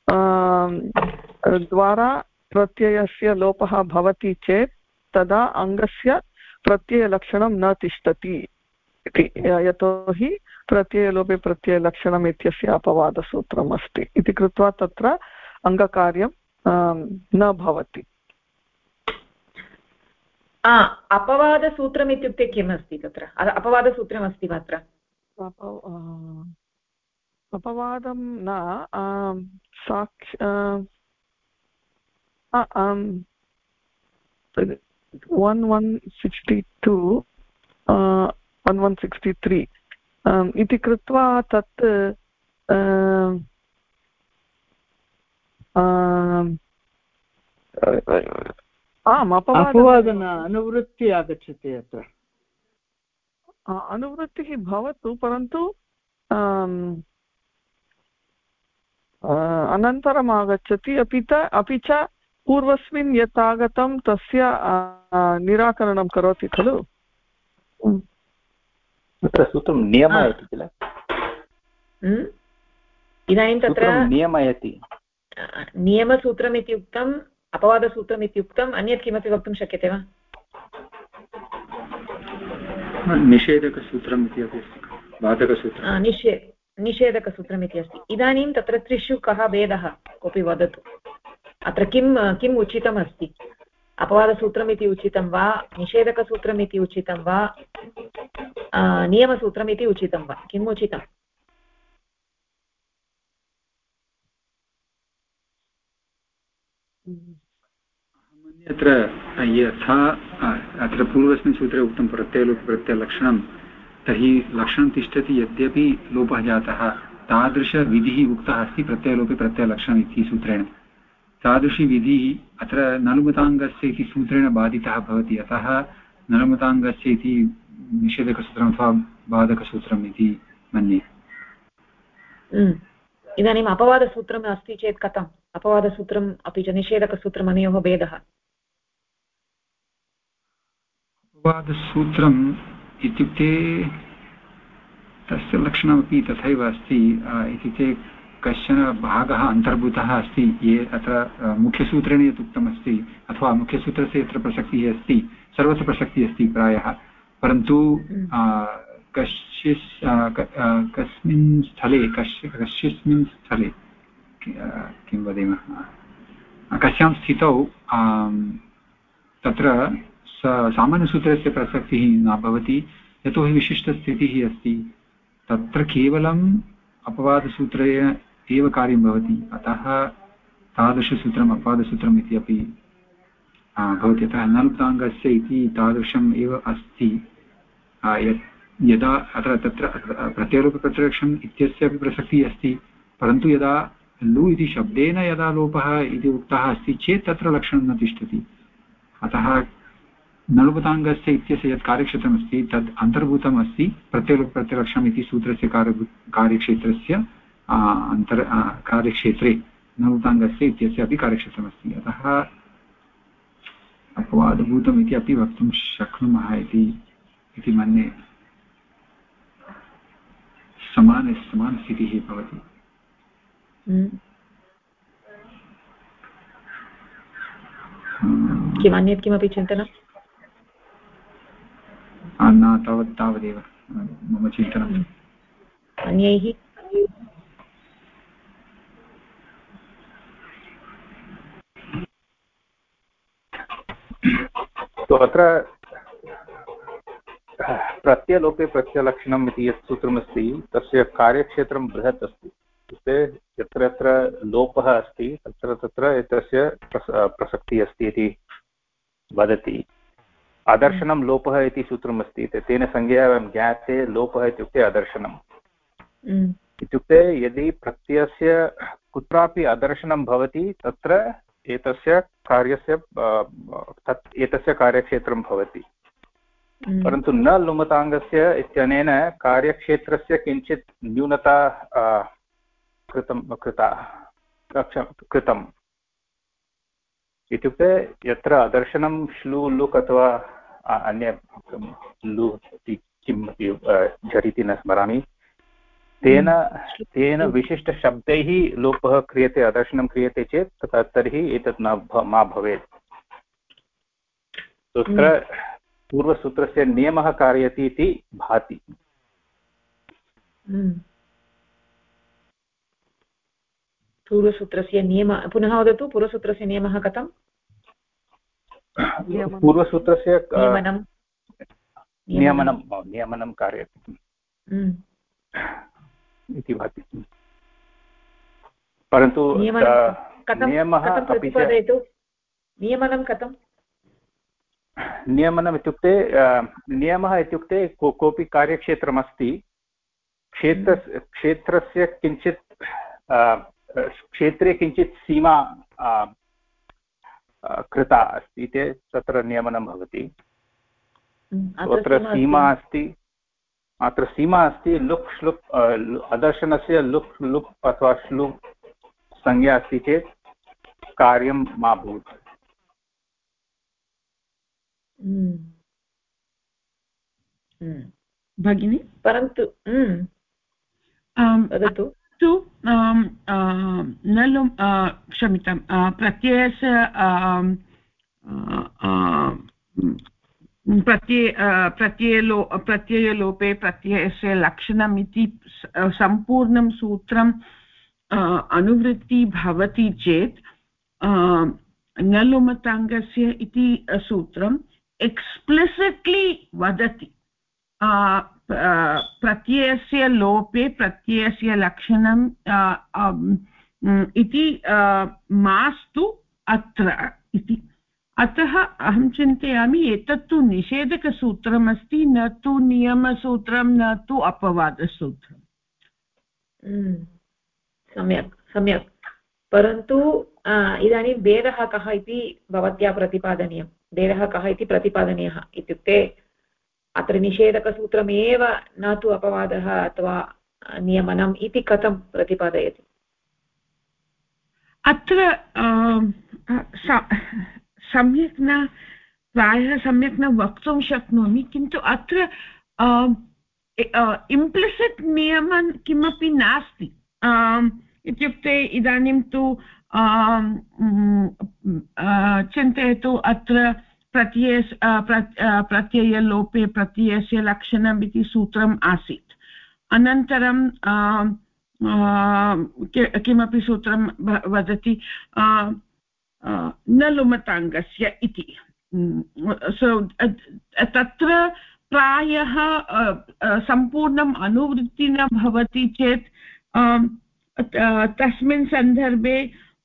द्वारा प्रत्ययस्य लोपः भवति चेत् तदा अङ्गस्य प्रत्ययलक्षणं न तिष्ठति इति यतोहि प्रत्ययलोपे प्रत्ययलक्षणम् इत्यस्य अपवादसूत्रम् अस्ति इति कृत्वा तत्र अङ्गकार्यं न भवति।
अपवादसूत्रम् इत्युक्ते किम् अस्ति तत्र अपवादसूत्रमस्ति वा अत्र
अपवादं न साक्ष 1162 1163 इति कृत्वा तत् आम्
अपवादन अनुवृत्ति आगच्छति अत्र
अनुवृत्तिः भवतु परन्तु अनन्तरम् आगच्छति अपि च पूर्वस्मिन् यत् आगतं तस्य निराकरणं करोति खलु
तत्र सूत्रं नियमयति किल
इदानीं तत्र
नियमयति
नियमसूत्रम् इति उक्तम् अपवादसूत्रम् इति उक्तम् अन्यत् किमपि वक्तुं शक्यते वा
निषेधकसूत्रम् इति अपि अस्ति बाधकसूत्रं
निषेधकसूत्रम् इति अस्ति इदानीं तत्र त्रिषु कः भेदः कोऽपि वदतु अत्र किम् उचितम् अस्ति अपवादसूत्रम् इति उचितं वा निषेधकसूत्रम् इति उचितं वा नियमसूत्रम् इति उचितं वा किम् उचितम्
अत्र यथा अत्र पूर्वस्मिन् सूत्रे उक्तं प्रत्ययलक्षणं तर्हि लक्षणं तिष्ठति यद्यपि लोपः जातः तादृशविधिः उक्तः अस्ति प्रत्ययलोपे प्रत्ययलक्षणम् इति सूत्रेण तादृशी विधिः अत्र नलुमताङ्गस्य इति सूत्रेण बाधितः भवति अतः नलुमताङ्गस्य इति निषेधकसूत्रम् अथवा बाधकसूत्रम् इति मन्ये
इदानीम् अपवादसूत्रम् अस्ति चेत् कथम् अपवादसूत्रम् अपि च निषेधकसूत्रम् अनयोः भेदः
अपवादसूत्रम् इत्युक्ते तस्य लक्षणमपि तथैव अस्ति इत्युक्ते कश्चन भागः अन्तर्भूतः अस्ति ये अत्र मुख्यसूत्रेण यत् उक्तमस्ति अथवा मुख्यसूत्रस्य यत्र प्रसक्तिः अस्ति सर्वत्र प्रसक्तिः अस्ति प्रायः परन्तु कस्मिन् स्थले किं वदेमः कस्यां स्थितौ तत्र सामान्यसूत्रस्य प्रसक्तिः न भवति यतोहि विशिष्टस्थितिः अस्ति तत्र केवलम् अपवादसूत्रे एव कार्यं भवति अतः तादृशसूत्रम् अपवादसूत्रम् इति अपि भवति अतः नलुप्ताङ्गस्य इति तादृशम् एव अस्ति यदा तत्र प्रत्ययलोपप्रत्ययलक्षणम् इत्यस्य अपि प्रसक्तिः अस्ति परन्तु यदा लु इति शब्देन यदा लोपः इति उक्तः अस्ति चेत् तत्र लक्षणं न तिष्ठति अतः नलुपताङ्गस्य इत्यस्य यत् कार्यक्षेत्रमस्ति तद् अन्तर्भूतम् अस्ति प्रत्ययलोपप्रत्ययलक्षणम् इति सूत्रस्य कार्यक्षेत्रस्य कार्यक्षेत्रे नलुपताङ्गस्य इत्यस्य अपि कार्यक्षेत्रमस्ति अतः अपवादभूतम् इति अपि वक्तुं शक्नुमः इति मन्ये। समानस्थितिः भवति।
किमन्यत् किमपि चिन्तनं?
न, तावदेव मम चिन्तनम्।
अन्यैः?
तो अत्र प्रत्ययलोपे प्रत्ययलक्षणम् इति यत् सूत्रमस्ति तस्य कार्यक्षेत्रं बृहत् अस्ति। इत्युक्ते यत्र यत्र लोपः अस्ति तत्र तत्र एतस्य प्रसक्तिः अस्ति इति वदति। अदर्शनं लोपः इति सूत्रमस्ति, तेन संज्ञया वयं ज्ञाते लोपः इत्युक्ते अदर्शनम्। इत्युक्ते यदि प्रत्ययस्य कुत्रापि अदर्शनं भवति तत्र एतस्य कार्यक्षेत्रं भवति। परन्तु न लुमताङ्गस्य इत्यनेन कार्यक्षेत्रस्य किञ्चित् न्यूनता कृतम्। इत्युक्ते यत्र अदर्शनं श्लू लुक् अथवा अन्य लु किमपि झटिति न स्मरामि, तेन विशिष्टशब्दैः लोपः क्रियते, अदर्शनं क्रियते चेत् तर्हि एतत् मा भवेत्। तत्र पूर्वसूत्रस्य नियमः कारयति इति भाति।
पूर्वसूत्रस्य नियमः पुनः वदतु। पूर्वसूत्रस्य नियमः कथं?
पूर्वसूत्रस्य नियमनं कारयति इति भाति। परन्तु नियमः
प्रतिपादयतु। नियमनं कथं?
नियमनम् इत्युक्ते नियमः इत्युक्ते कोऽपि कार्यक्षेत्रमस्ति, क्षेत्रस्य किञ्चित् क्षेत्रे किञ्चित् सीमा कृता अस्ति चेत् तत्र नियमनं भवति। अत्र सीमा अस्ति लुक् श्लुक् अदर्शनस्य लुक् लुक् अथवा श्लुक् संज्ञा अस्ति चेत् कार्यं मा भूत्।
भगिनी
परन्तु वदतु।
क्षम्यतां, प्रत्ययस्य प्रत्ययलोपे प्रत्ययस्य लक्षणम् इति सम्पूर्णं सूत्रम् अनुवृत्ति भवति चेत् नलुमताङ्गस्य इति सूत्रम् एक्स्प्लिसिट्लि वदति प्रत्ययस्य लोपे प्रत्ययस्य लक्षणम् इति मास्तु अत्र इति। अतः अहं चिन्तयामि एतत्तु निषेधकसूत्रमस्ति, न तु नियमसूत्रं, न तु अपवादसूत्रम्।
सम्यक् सम्यक्। परन्तु इदानीं भेदः कः इति भवत्या प्रतिपादनीयं। भेदः कः इति प्रतिपादनीयः इत्युक्ते अत्र निषेधकसूत्रमेव न तु अपवादः अथवा नियमनम् इति कथं प्रतिपादयति?
अत्र सम्यक् न, प्रायः सम्यक् न वक्तुं शक्नोमि, किन्तु अत्र इम्प्लिसिट् नियमं किमपि नास्ति। इत्युक्ते इदानीं तु चिन्तयतु, अत्र प्रत्ययलोपे प्रत्ययस्य लक्षणम् इति सूत्रम् आसीत्। अनन्तरं किमपि सूत्रं वदति न लुमताङ्गस्य इति। तत्र प्रायः सम्पूर्णम् अनुवृत्ति न भवति चेत् तस्मिन् सन्दर्भे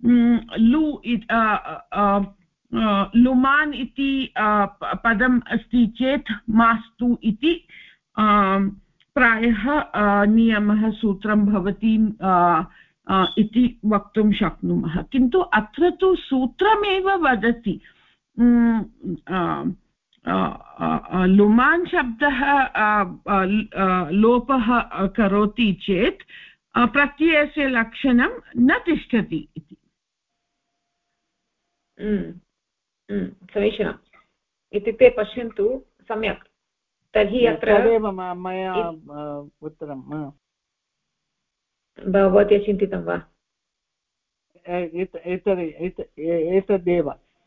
लुमान् इति पदम् अस्ति चेत् मास्तु इति प्रायः नियमः सूत्रं भवति इति वक्तुं शक्नुमः। किन्तु अत्र तु सूत्रमेव वदति लुमान् शब्दः लोपः करोति चेत् प्रत्ययस्य लक्षणं न तिष्ठति इति।
समीचीनं इत्युक्ते पश्यन्तु सम्यक् तर्हि अत्र
तदेव मया उत्तरं
भवत्या चिन्तितं वा
एतदेव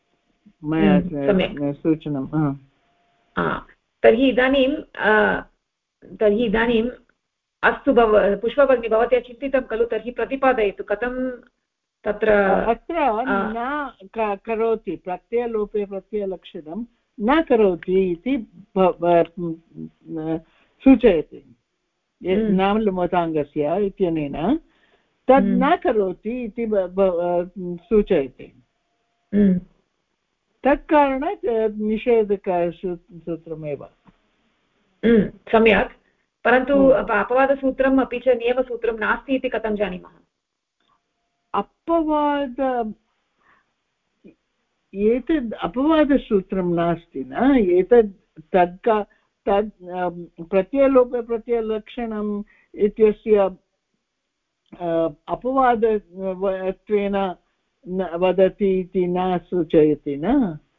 मया सूचनं
तर्हि इदानीम् अस्तु पुष्पभगिनी भवत्या चिन्तितं खलु तर्हि प्रतिपादयतु कथं तत्र
अत्र न करोति प्रत्ययलोपे प्रत्ययलक्षणं न करोति इति सूचयति नामलुमताङ्गस्य इत्यनेन तद् न करोति इति सूचयति तत्कारणात् निषेधकसूत्रमेव
सम्यक् परन्तु अपवादसूत्रम् अपि च नियमसूत्रं नास्ति इति कथं जानीमः
एतद् अपवादसूत्रं नास्ति न एतद् तद् प्रत्ययलोपे प्रत्ययलक्षणम् इत्यस्य अपवादत्वेन वदति इति न सूचयति न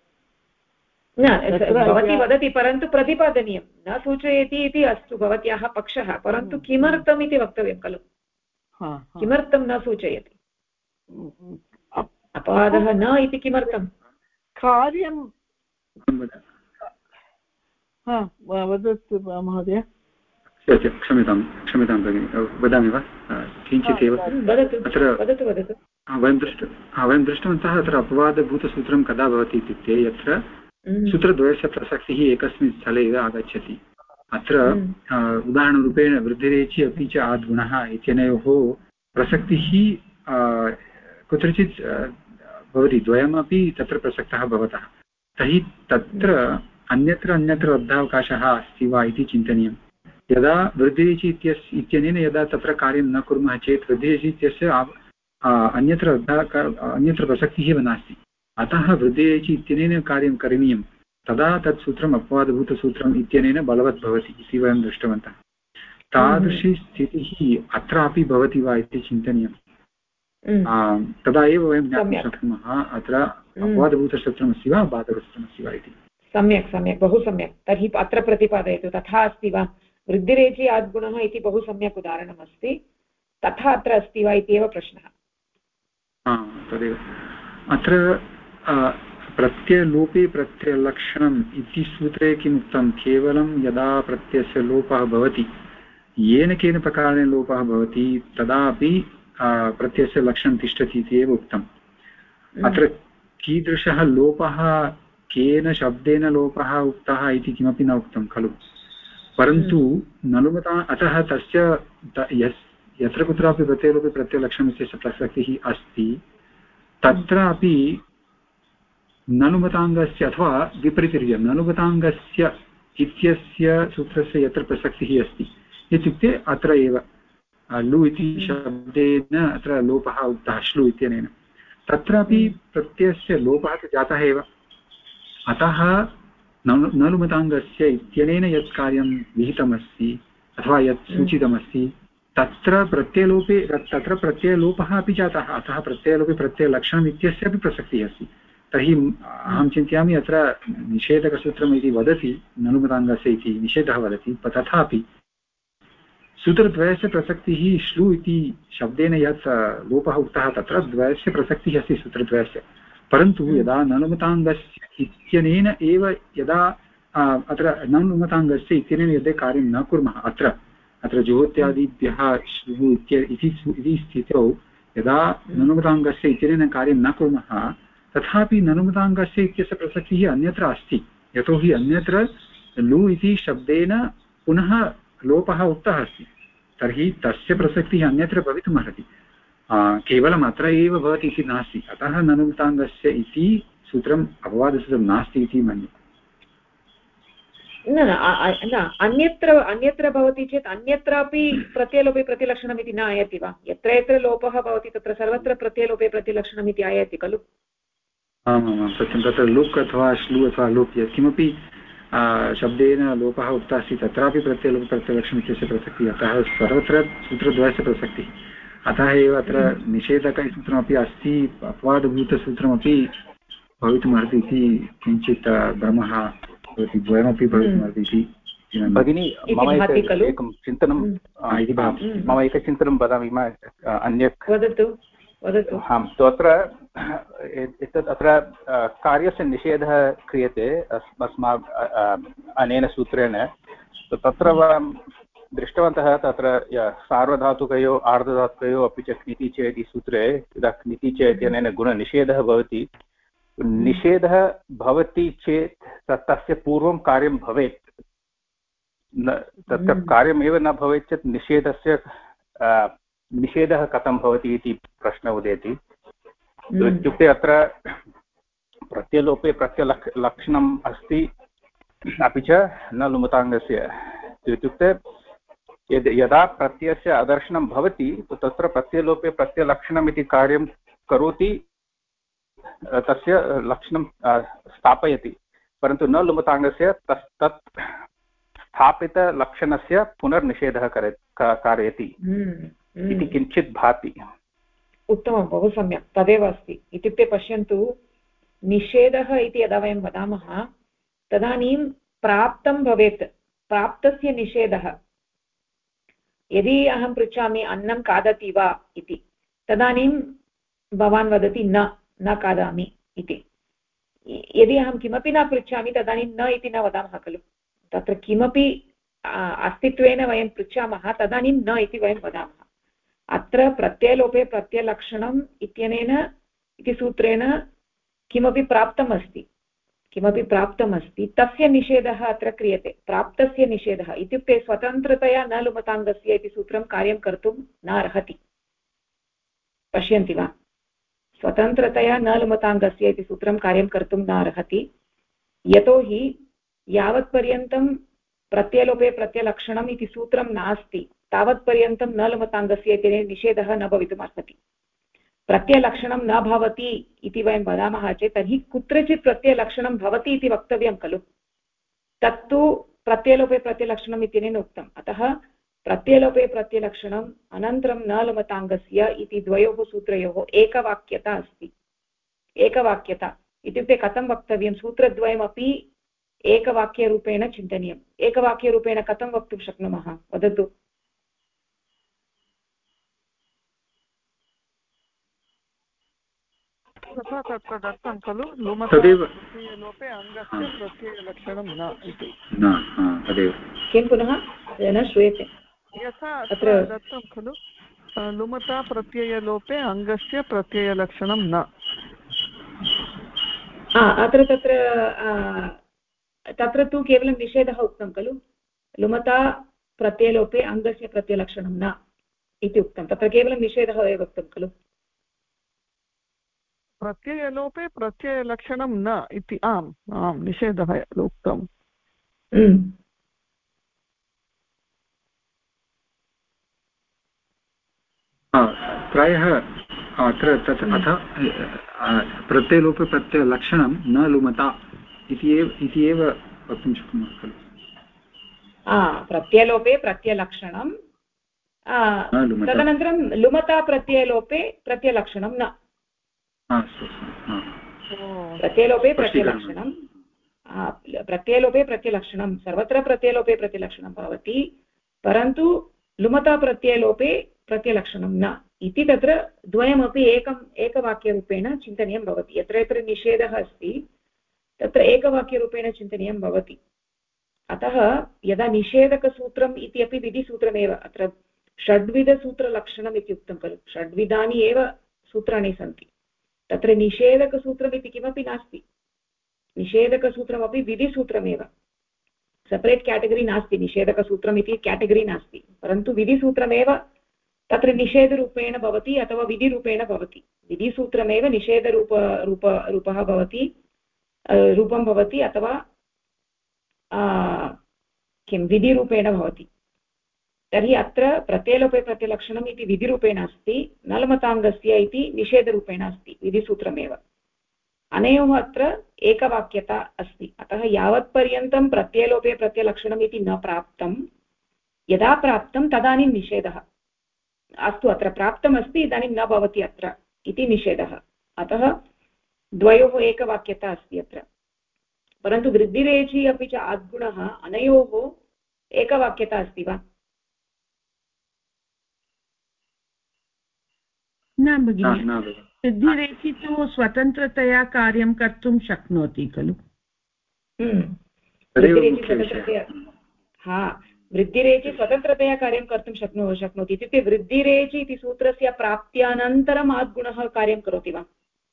भवती वदति परन्तु प्रतिपादनीयं न सूचयति इति अस्तु भवत्याः पक्षः परन्तु किमर्थम् इति वक्तव्यं खलु किमर्थं न सूचयति अपवादः न इति किमर्थं
कार्यं वदतु महोदय
क्षम्यतां भगिनि वदामि वा किञ्चित् एव अत्र वयं दृष्टवन्तः अत्र अपवादभूतसूत्रं कदा भवति इत्युक्ते यत्र सूत्रद्वयस्य प्रसक्तिः एकस्मिन् स्थले एव आगच्छति अत्र उदाहरणरूपेण वृद्धिरेचि अपि च आद्गुणः इत्यनयोः प्रसक्तिः कुत्रचित् भवति द्वयमपि तत्र प्रसक्तः भवतः तर्हि तत्र अन्यत्र लब्धावकाशः अस्ति वा इति चिन्तनीयं यदा वृद्धिरेचि इत्यनेन यदा तत्र कार्यं न कुर्मः चेत् वृद्धिरेचि इत्यस्य अन्यत्र प्रसक्तिः एव नास्ति अतः वृद्धिरेचि इत्यनेन कार्यं करणीयं तदा तत् सूत्रम् अपवादभूतसूत्रम् इत्यनेन बलवत् भवति इति वयं दृष्टवन्तः तादृशी स्थितिः अत्रापि भवति वा इति चिन्तनीयं तदा एव वयं ज्ञातुं शक्नुमः अत्र अपवादभूतसूत्रमस्ति वा बाधकसूत्रमस्ति वा इति
सम्यक् बहु सम्यक् तर्हि अत्र प्रतिपादयतु तथा अस्ति वा वृद्धिरेचि आद्गुणः इति बहु सम्यक् उदाहरणमस्ति तथा अत्र अस्ति वा इत्येव प्रश्नः
तदेव अत्र प्रत्ययलोपे प्रत्ययलक्षणम् इति सूत्रे किमुक्तं केवलं यदा प्रत्ययस्य लोपः भवति येन केन प्रकारेण लोपः भवति तदापि प्रत्ययस्य लक्षणं तिष्ठति इति एव उक्तम् अत्र कीदृशः लोपः केन शब्देन लोपः उक्तः इति किमपि न उक्तं खलु परन्तु नलुमता अतः तस्य यत्र कुत्रापि प्रत्ययलोपे प्रत्ययलक्षणम् इत्यस्य प्रसक्तिः अस्ति तत्रापि ननुमताङ्गस्य अथवा विपरीतरीत्या ननुमताङ्गस्य इत्यस्य सूत्रस्य यत्र प्रसक्तिः अस्ति इत्युक्ते अत्र एव लु इति शब्देन अत्र लोपः उक्तः श्लु इत्यनेन तत्रापि प्रत्ययस्य लोपः तु जातः एव अतः ननुमताङ्गस्य इत्यनेन यत् कार्यं विहितमस्ति अथवा यत् सूचितमस्ति तत्र प्रत्ययलोपः अपि जातः अतः प्रत्ययलोपे प्रत्ययलक्षणम् इत्यस्यापि प्रसक्तिः अस्ति तर्हि अहं चिन्तयामि अत्र निषेधकसूत्रम् इति वदति ननुमताङ्गस्य इति निषेधः वदति तथापि सूत्रद्वयस्य प्रसक्तिः श्लु इति शब्देन यत् लोपः उक्तः तत्र द्वयस्य प्रसक्तिः अस्ति सूत्रद्वयस्य परन्तु यदा ननुमताङ्गस्य इत्यनेन एव यदा अत्र ननुमताङ्गस्य इत्यनेन यदि कार्यं न कुर्मः अत्र जुहोत्यादिभ्यः श्लुः इति स्थितौ यदा ननुमताङ्गस्य इत्यनेन कार्यं न कुर्मः तथापि ननुमताङ्गस्य इत्यस्य प्रसक्तिः अन्यत्र अस्ति यतोहि अन्यत्र लु इति शब्देन पुनः लोपः उक्तः अस्ति तर्हि तस्य प्रसक्तिः अन्यत्र भवितुमर्हति केवलम् अत्र एव भवति इति नास्ति अतः ननुमताङ्गस्य इति सूत्रम् अपवादसूत्रं नास्ति इति मन्ये
न अन्यत्र भवति चेत् अन्यत्रापि प्रत्ययलोपे प्रतिलक्षणम् इति न आयाति वा यत्र यत्र लोपः भवति तत्र सर्वत्र प्रत्ययलोपे प्रतिलक्षणम् इति आयाति खलु
आमां सत्यं तत्र लुक् अथवा श्लु अथवा लुक् यत्किमपि शब्देन लोपः उक्तः अस्ति तत्रापि प्रत्ययलोपे प्रत्ययलक्षणम् इत्यस्य प्रसक्तिः अतः सर्वत्र सूत्रद्वयस्य प्रसक्तिः अतः एव अत्र निषेधकसूत्रमपि अस्ति अपवादभूतसूत्रमपि भवितुमर्हति इति किञ्चित् भ्रमः भवति, द्वयमपि भवितुमर्हति इति।
भगिनी मम एकं चिन्तनं मम एकं चिन्तनं वदामि अन्यत्
वदतु।
आं तत्र एतत् अत्र कार्यस्य निषेधः क्रियते अनेन सूत्रेण। तत्र वयं दृष्टवन्तः तत्र सार्वधातुकयोः आर्धधातुकयोः अपि च क्निति च इति सूत्रे यदा क्निति च इत्यनेन गुणनिषेधः भवति, निषेधः भवति चेत् तस्य पूर्वं कार्यं भवेत्, तत्र कार्यमेव न भवेत् चेत् निषेधः कथं भवति इति प्रश्नः उदेति। इत्युक्ते अत्र प्रत्यलोपे प्रत्यलक्षणम् अस्ति, अपि च न लुमताङ्गस्य। इत्युक्ते यदा प्रत्ययस्य अदर्शनं भवति तत्र प्रत्यलोपे प्रत्यलक्षणम् इति कार्यं करोति, तस्य लक्षणं स्थापयति, परन्तु न लुमताङ्गस्य तत् स्थापितलक्षणस्य पुनर्निषेधः कारयति इति किञ्चित् भाति।
उत्तमं, बहु सम्यक्, तदेव अस्ति। इत्युक्ते पश्यन्तु, निषेधः इति यदा वयं वदामः तदानीं प्राप्तं भवेत्, प्राप्तस्य निषेधः। यदि अहं पृच्छामि अन्नं खादति वा इति, तदानीं भवान् वदति न खादामि इति। यदि अहं किमपि न पृच्छामि तदानीं न इति न वदामः खलु। तत्र किमपि अस्तित्वेन वयं पृच्छामः तदानीं न इति वयं वदामः। अत्र प्रत्ययलोपे प्रत्ययलक्षणम् इत्यनेन इति सूत्रेण किमपि प्राप्तमस्ति, तस्य निषेधः अत्र क्रियते, प्राप्तस्य निषेधः। इत्युक्ते स्वतन्त्रतया न लुमताङ्गस्य इति सूत्रं कार्यं कर्तुं न अर्हति। पश्यन्ति वा, स्वतन्त्रतया न लुमताङ्गस्य इति सूत्रं कार्यं कर्तुं न अर्हति। यतोहि यावत्पर्यन्तं प्रत्ययलोपे प्रत्ययलक्षणम् इति सूत्रं नास्ति तावत्पर्यन्तं न लुमताङ्गस्य इति निषेधः न भवितुम् अर्हति। प्रत्ययलक्षणं न भवति इति वयं वदामः चेत् तर्हि कुत्रचित् प्रत्ययलक्षणं भवति इति वक्तव्यं खलु। तत्तु प्रत्ययलोपे प्रत्ययलक्षणम् इत्यनेन उक्तम्। अतः प्रत्ययलोपे प्रत्ययलक्षणम् अनन्तरं न लुमताङ्गस्य इति द्वयोः सूत्रयोः एकवाक्यता अस्ति। एकवाक्यता इत्युक्ते कथं वक्तव्यं, सूत्रद्वयमपि एकवाक्यरूपेण चिन्तनीयम्। एकवाक्यरूपेण कथं वक्तुं शक्नुमः, वदतु।
तथा तत्र दत्तं खलु लुमतलोपे अङ्गस्य प्रत्ययलक्षणं न इति।
किं पुनः न श्रूयते?
यथा अत्र दत्तं खलु लुमता प्रत्ययलोपे अङ्गस्य प्रत्ययलक्षणं न।
तत्र तु केवलं निषेधः उक्तं खलु। लुमता प्रत्ययलोपे अङ्गस्य प्रत्ययलक्षणं न इति उक्तं, तत्र केवलं निषेधः एव उक्तं खलु।
प्रत्ययलोपे प्रत्ययलक्षणं न इति आम् निषेधः उक्तम्।
प्रायः अत्र तत् अथ प्रत्ययलोपे प्रत्ययलक्षणं न लुमता इति एव वक्तुं शक्नुमः खलु।
प्रत्ययलोपे प्रत्ययलक्षणं, तदनन्तरं लुमता प्रत्ययलोपे प्रत्ययलक्षणं न। प्रत्ययलोपे प्रत्ययलक्षणं, प्रत्ययलोपे प्रत्ययलक्षणं, सर्वत्र प्रत्ययलोपे प्रत्ययलक्षणं भवति, परन्तु लुमता प्रत्ययलोपे प्रत्ययलक्षणं न इति तत्र द्वयमपि एकवाक्यरूपेण चिन्तनीयं भवति। यत्र यत्र निषेधः अस्ति तत्र एकवाक्यरूपेण चिन्तनीयं भवति। अतः यदा निषेधकसूत्रम् इति अपि विधिसूत्रमेव, अत्र षड्विधसूत्रलक्षणम् इति उक्तं खलु, षड्विधानि एव सूत्राणि सन्ति। तत्र निषेधकसूत्रम् इति किमपि नास्ति, निषेधकसूत्रमपि विधिसूत्रमेव, सेपरेट् केटगरी नास्ति। निषेधकसूत्रम् इति केटगरी नास्ति, परन्तु विधिसूत्रमेव तत्र निषेधरूपेण भवति अथवा विधिरूपेण भवति। विधिसूत्रमेव निषेधरूपः भवति, रूपं भवति, अथवा किं विधिरूपेण भवति। तर्हि अत्र प्रत्ययलोपे प्रत्ययलक्षणम् इति विधिरूपेण अस्ति, नलमताङ्गस्य इति निषेधरूपेण अस्ति, विधिसूत्रमेव। अनयोः अत्र एकवाक्यता अस्ति। अतः यावत्पर्यन्तं प्रत्ययलोपे प्रत्ययलक्षणम् इति न प्राप्तं, यदा प्राप्तं तदानीं निषेधः। अस्तु, अत्र प्राप्तमस्ति, इदानीं न भवति अत्र इति निषेधः। अतः द्वयोः एकवाक्यता अस्ति अत्र, परन्तु वृद्धिरेचि अपि च आद्गुणः अनयोः एकवाक्यता अस्ति वा?
न भगिनि, वृद्धिरेचि तु स्वतन्त्रतया कार्यं कर्तुं शक्नोति खलु।
वृद्धिरेचि स्वतन्त्रतया कार्यं कर्तुं शक्नोति इत्युक्ते वृद्धिरेचि इति सूत्रस्य प्राप्त्यानन्तरम् आद्गुणः कार्यं करोति वा?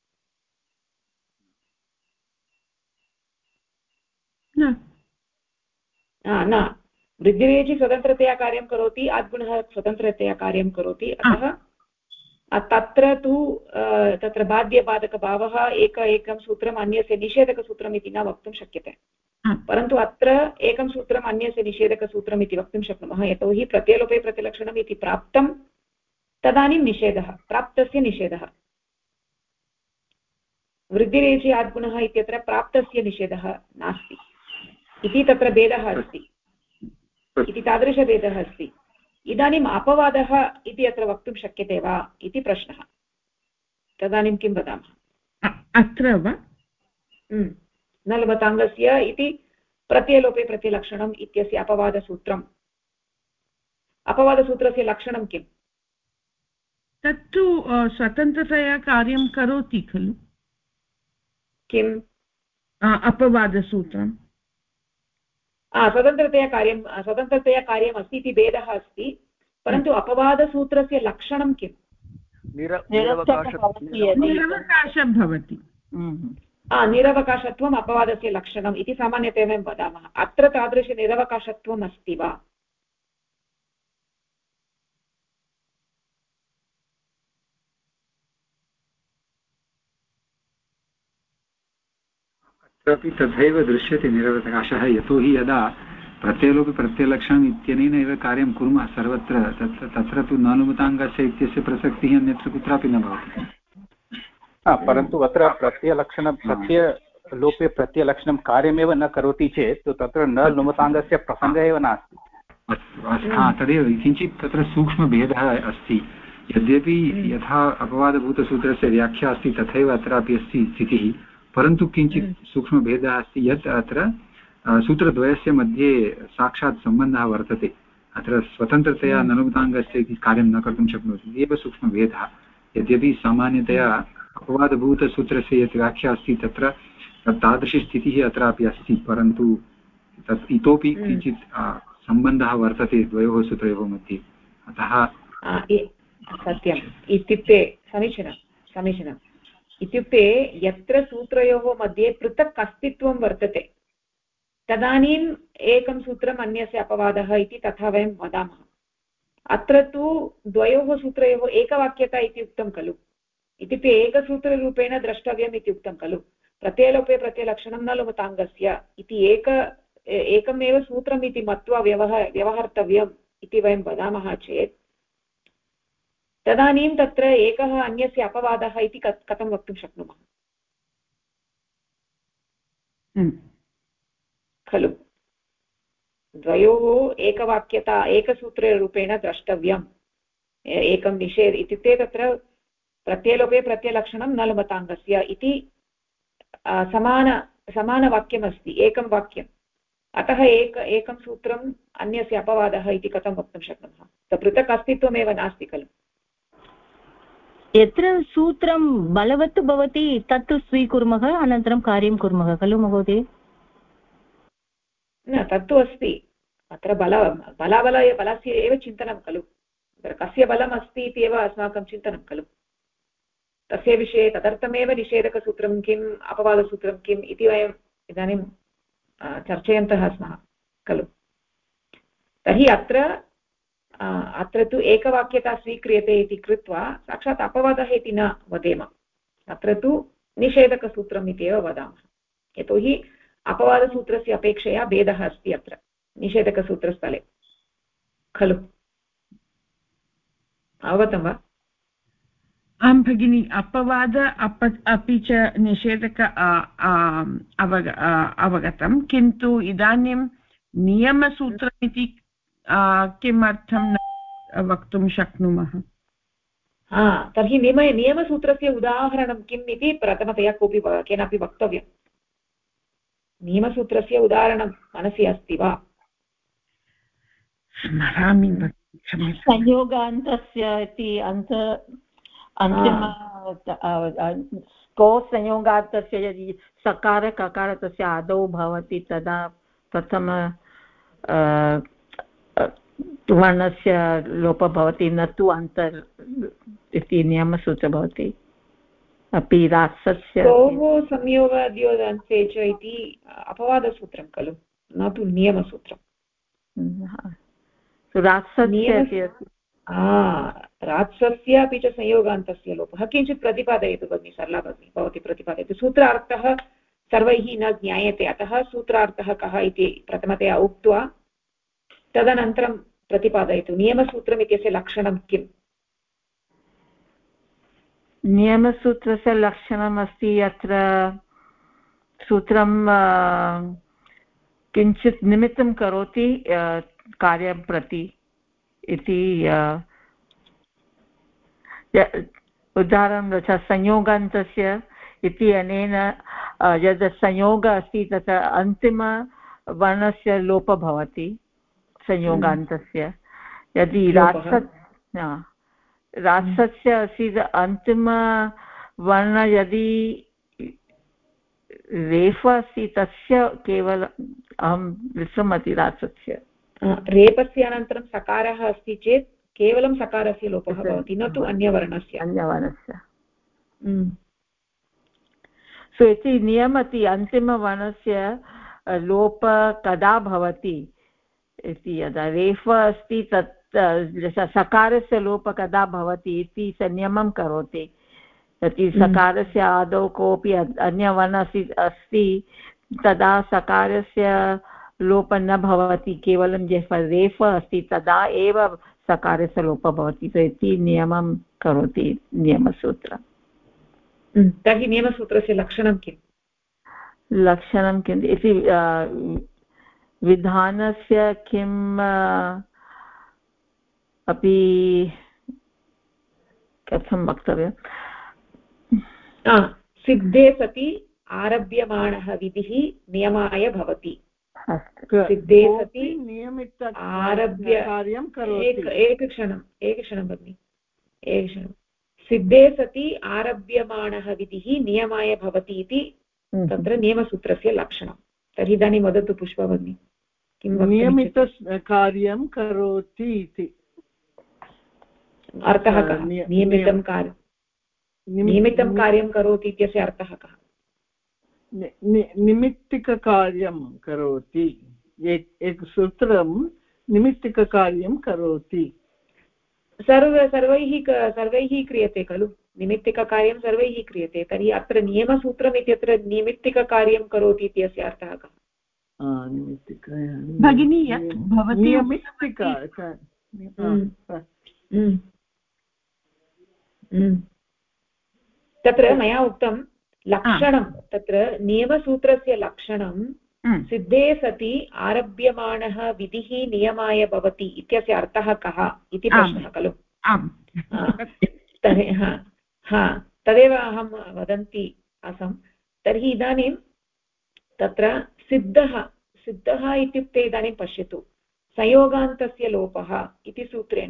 न, वृद्धिरेचि स्वतन्त्रतया कार्यं करोति, आद्गुणः स्वतन्त्रतया कार्यं करोति। अतः तत्र तु तत्र बाध्यबाधकभावः एकं सूत्रम् अन्यस्य निषेधकसूत्रम् इति न वक्तुं शक्यते, परन्तु अत्र एकं सूत्रम् अन्यस्य निषेधकसूत्रम् इति वक्तुं शक्नुमः, यतोहि प्रत्ययलोपे प्रतिलक्षणम् इति प्राप्तं तदानीं निषेधः, प्राप्तस्य निषेधः। वृद्धिरेचि आद्गुणः इत्यत्र प्राप्तस्य निषेधः नास्ति इति तत्र भेदः अस्ति, इति तादृशभेदः अस्ति। इदानीम् अपवादः इति अत्र वक्तुं शक्यते वा इति प्रश्नः। तदानीं किं वदामः?
अत्र वा
न लभताङ्गस्य इति प्रत्ययलोपे प्रतिलक्षणम् इत्यस्य अपवादसूत्रम्, अपवादसूत्रस्य लक्षणं किम्?
तत्तु स्वतन्त्रतया कार्यं करोति खलु।
किम्?
अपवादसूत्रम्
स्वतन्त्रतया कार्यम् अस्ति इति भेदः अस्ति, परन्तु अपवादसूत्रस्य लक्षणं किम्?
निरवकाशं भवति।
निरवकाशत्वम् अपवादस्य लक्षणम् इति सामान्यतया वयं वदामः। अत्र तादृशनिरवकाशत्वम् अस्ति वा?
अत्रापि तथैव दृश्यते निरवकाशः, यतोहि यदा प्रत्ययलोपि प्रत्ययलक्षणम् इत्यनेन एव कार्यं कुर्मः सर्वत्र, तत्र तु नानुमताङ्गस्य इत्यस्य प्रसक्तिः अन्यत्र कुत्रापि न भवति।
परन्तु अत्र प्रत्ययलोपे प्रत्ययलक्षणं कार्यमेव न करोति चेत् तत्र न नुमताङ्गस्य प्रसङ्गः एव नास्ति।
तदेव किञ्चित् तत्र सूक्ष्मभेदः अस्ति। यद्यपि यथा अपवादभूतसूत्रस्य व्याख्या अस्ति तथैव अत्रापि अस्ति स्थितिः, परन्तु किञ्चित् सूक्ष्मभेदः अस्ति यत् अत्र सूत्रद्वयस्य मध्ये साक्षात् सम्बन्धः वर्तते। अत्र स्वतन्त्रतया ननुमताङ्गस्य इति कार्यं न कर्तुं शक्नोति, एव सूक्ष्मभेदः। यद्यपि सामान्यतया अपवादभूतसूत्रस्य यत् व्याख्या अस्ति तत्र तादृशी स्थितिः अत्रापि अस्ति, परन्तु तत् इतोपि किञ्चित् सम्बन्धः वर्तते द्वयोः सूत्रयोः मध्ये। अतः
सत्यम् इत्युक्ते समीचीनम् इत्युक्ते यत्र सूत्रयोः मध्ये पृथक् अस्तित्वं वर्तते तदानीम् एकं सूत्रम् अन्यस्य अपवादः इति तथा वयं वदामः। अत्र तु द्वयोः सूत्रयोः एकवाक्यता इति उक्तं खलु, इत्युक्ते एकसूत्ररूपेण द्रष्टव्यम् इति उक्तं खलु। प्रत्ययलोपे प्रत्ययलक्षणं न लुमताङ्गस्य इति एकमेव सूत्रम् इति मत्वा व्यवहर्तव्यम् इति वयं वदामः चेत् तदानीं तत्र एकः अन्यस्य अपवादः इति कथं वक्तुं शक्नुमः खलु। द्वयोः एकवाक्यता एकसूत्ररूपेण द्रष्टव्यम्, एकं निषेध इत्युक्ते तत्र प्रत्ययलोपे प्रत्ययलक्षणं न लुमताङ्गस्य इति समानवाक्यमस्ति, एकं वाक्यम्। अतः एकं सूत्रम् अन्यस्य अपवादः इति कथं वक्तुं शक्नुमः? पृथक् अस्तित्वमेव नास्ति खलु।
यत्र सूत्रं बलवत् भवति तत् स्वीकुर्मः, अनन्तरं कार्यं कुर्मः खलु महोदय।
न, तत्तु अस्ति। अत्र बलस्य एव चिन्तनं खलु, कस्य बलम् अस्ति इति एव अस्माकं चिन्तनं खलु। तस्य विषये तदर्थमेव निषेधकसूत्रं किम् अपवादसूत्रं किम् इति वयम् इदानीं चर्चयन्तः स्मः खलु। तर्हि अत्र तु एकवाक्यता स्वीक्रियते इति कृत्वा साक्षात् अपवादः इति न वदेम, अत्र तु निषेधकसूत्रम् इति एव वदामः, यतोहि अपवादसूत्रस्य अपेक्षया भेदः अस्ति अत्र निषेधकसूत्रस्थले खलु। अवगतं वा?
आं भगिनि, अपवाद अपि च निषेधक अवगतं, किन्तु इदानीं नियमसूत्रमिति किमर्थं न वक्तुं शक्नुमः?
तर्हि नियमसूत्रस्य उदाहरणं किम् इति प्रथमतया केनापि वक्तव्यम्। नियमसूत्रस्य उदाहरणं मनसि अस्ति वा?
संयोगान्तस्य इति अन्तिम को संयोगान्तस्य यदि सकार ककार तस्य आदौ भवति तदा प्रथम वर्णस्य लोपः भवति, न तु अन्तर् इति नियमसूत्र भवति। अपि रात्सस्य
संयोगाद्योदन्ते च इति अपवादसूत्रं खलु, न तु नियमसूत्रम्। रात्सस्य अपि च संयोगान्तस्य लोपः किञ्चित् प्रतिपादयतु भगिनि, सरला भगिनी भवती प्रतिपादयतु। सूत्रार्थः सर्वैः न ज्ञायते, अतः सूत्रार्थः कः इति प्रथमतया उक्त्वा तदनन्तरं प्रतिपादयतु। नियमसूत्रम् इत्यस्य लक्षणं किम्?
नियमसूत्रस्य लक्षणम् अस्ति अत्र सूत्रं किञ्चित् निमित्तं करोति कार्यं प्रति इति। उदाहरणं संयोगान्तस्य इति अनेन यद् संयोगः अस्ति तत्र अन्तिमवर्णस्य लोपः भवति संयोगान्तस्य। यदि रात्सस्य अस्ति अन्तिमवर्ण यदि रेफ अस्ति तस्य केवलं अहं विस्मृतवती। रात्सस्य
रेपस्य अनन्तरं सकारः अस्ति चेत् केवलं सकारस्य लोपः भवति, न तु अन्यवर्णस्य।
सो इति नियमति अन्तिमवर्णस्य लोपः कदा भवति इति। यदा रेफ अस्ति तत् सकारस्य लोपः कदा भवति इति स नियमं करोति। यदि सकारस्य आदौ कोऽपि अन्यवर्णः अस्ति तदा सकारस्य लोपः न भवति, केवलं रेफ अस्ति तदा एव सकारस्य लोपः भवति। इति नियमं करोति नियमसूत्रम्।
तर्हि नियमसूत्रस्य लक्षणं किम्?
लक्षणं किम् इति विधानस्य किम् अपि कथं वक्तव्यं?
सिद्धे सति आरभ्यमाणः विधिः नियमाय भवति। सिद्धे सति आरभ्य एकक्षणं भगिनि, एकक्षणं। सिद्धे सति आरभ्यमाणः विधिः नियमाय भवति इति तत्र नियमसूत्रस्य लक्षणं। तर्हि इदानीं वदतु पुष्पा भगिनी, किं
नियमितकार्यं करोति इति
अर्थः कः? नियमितं कार्यं करोति इत्यस्य अर्थः कः?
निमित्तिककार्यं करोति। एकसूत्रं निमित्तिककार्यं करोति।
सर्वैः क्रियते खलु, निमित्तिककार्यं सर्वैः क्रियते। तर्हि अत्र नियमसूत्रम् इत्यत्र निमित्तिककार्यं करोति इत्यस्य अर्थः कः?
भगिनी
तत्र मया उक्तं लक्षणं, तत्र नियमसूत्रस्य लक्षणं सिद्धे सति आरभ्यमाणः विधिः नियमाय भवति इत्यस्य अर्थः कः इति प्रश्नः खलु। तदेव अहं वदन्ती आसम्। तर्हि इदानीं तत्र सिद्धः इत्युक्ते इदानीं पश्यतु, संयोगान्तस्य लोपः इति सूत्रेण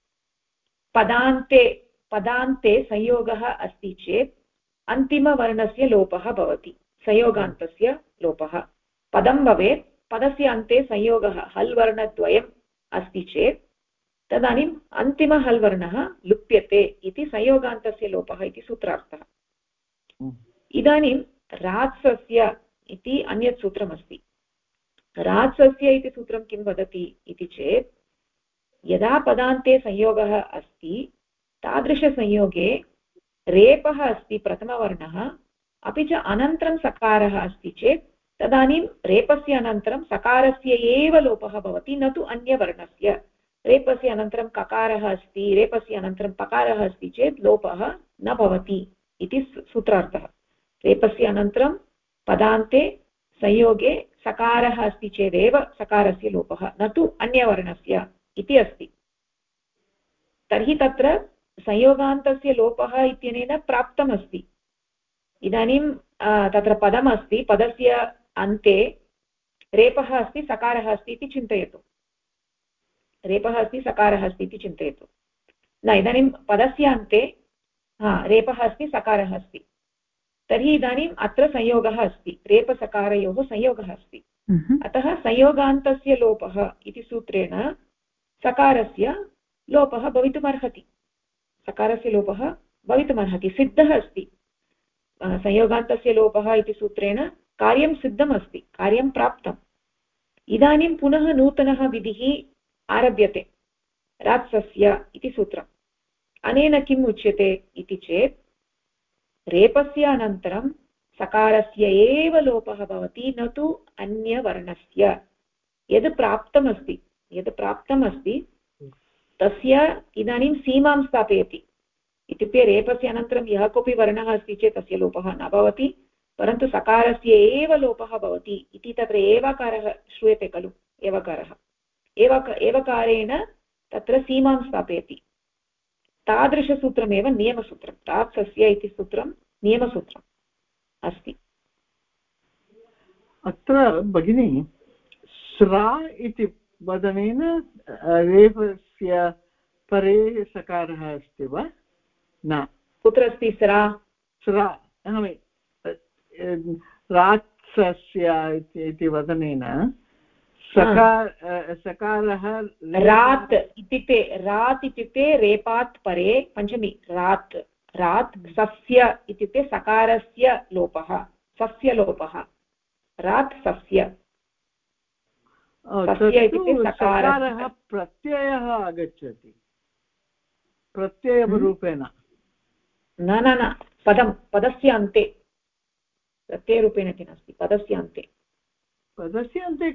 पदान्ते संयोगः अस्ति चेत् अन्तिमवर्णस्य लोपः भवति। संयोगान्तस्य लोपः पदं भवेत्, पदस्य अन्ते संयोगः हल् वर्णद्वयम् अस्ति चेत् तदानीम् अन्तिमः हल् वर्णः लुप्यते इति संयोगान्तस्य लोपः इति सूत्रार्थः। इदानीं रात्सस्य इति अन्यत् सूत्रमस्ति। रात्सस्य इति सूत्रं किं वदति इति चेत् यदा पदान्ते संयोगः अस्ति तादृशसंयोगे रेपः अस्ति प्रथमवर्णः, अपि च अनन्तरं सकारः अस्ति चेत् तदानीं रेपस्य अनन्तरं सकारस्य एव लोपः भवति, न तु अन्यवर्णस्य। रेपस्य अनन्तरं ककारः अस्ति, रेपस्य अनन्तरं पकारः अस्ति चेत् लोपः न भवति इति सूत्रार्थः। रेपस्य अनन्तरं पदान्ते संयोगे सकारः अस्ति चेदेव सकारस्य लोपः, न तु अन्यवर्णस्य इति अस्ति। तर्हि तत्र संयोगान्तस्य लोपः इत्यनेन प्राप्तमस्ति। इदानीं तत्र पदमस्ति, पदस्य अन्ते रेपः अस्ति, सकारः अस्ति इति चिन्तयतु। रेपः अस्ति, सकारः अस्ति इति चिन्तयतु। न, इदानीं पदस्य अन्ते रेपः अस्ति, सकारः अस्ति, तर्हि इदानीम् अत्र संयोगः अस्ति, रेपसकारयोः संयोगः अस्ति। अतः संयोगान्तस्य लोपः इति सूत्रेण सकारस्य लोपः भवितुमर्हति, सकारस्य लोपः भवितुमर्हति, सिद्धः अस्ति। संयोगान्तस्य लोपः इति सूत्रेण कार्यं सिद्धम् अस्ति, कार्यं प्राप्तम्। इदानीं पुनः नूतनः विधिः आरभ्यते, रात्सस्य इति सूत्रम्। अनेन किम् उच्यते इति चेत् रेपस्य अनन्तरं सकारस्य एव लोपः भवति, न तु अन्यवर्णस्य। यद् प्राप्तमस्ति तस्य इदानीं सीमां स्थापयति। इत्युक्ते रेपस्य अनन्तरं यः कोऽपि वर्णः अस्ति चेत् तस्य लोपः न भवति, परन्तु सकारस्य एव लोपः भवति इति तत्र एवकारः श्रूयते खलु। एवकारेण तत्र सीमां स्थापयति। तादृशसूत्रमेव नियमसूत्रं। रात्सस्य इति सूत्रं नियमसूत्रम् अस्ति।
अत्र भगिनी स्रा इति वदनेन रेफस्य परे सकारः अस्ति वा? न।
कुत्र अस्ति स्रा?
स्रा रात्सस्य इति वदनेन सकारः
रात् इत्युक्ते रेपात् परे पञ्चमी रात् सस्य इत्युक्ते सकारस्य लोपः, सस्य लोपः, रात् सस्य।
सकारः प्रत्ययः आगच्छति प्रत्ययरूपेण।
न पदस्य अन्ते प्रत्ययरूपेण इति नास्ति, पदस्य अन्ते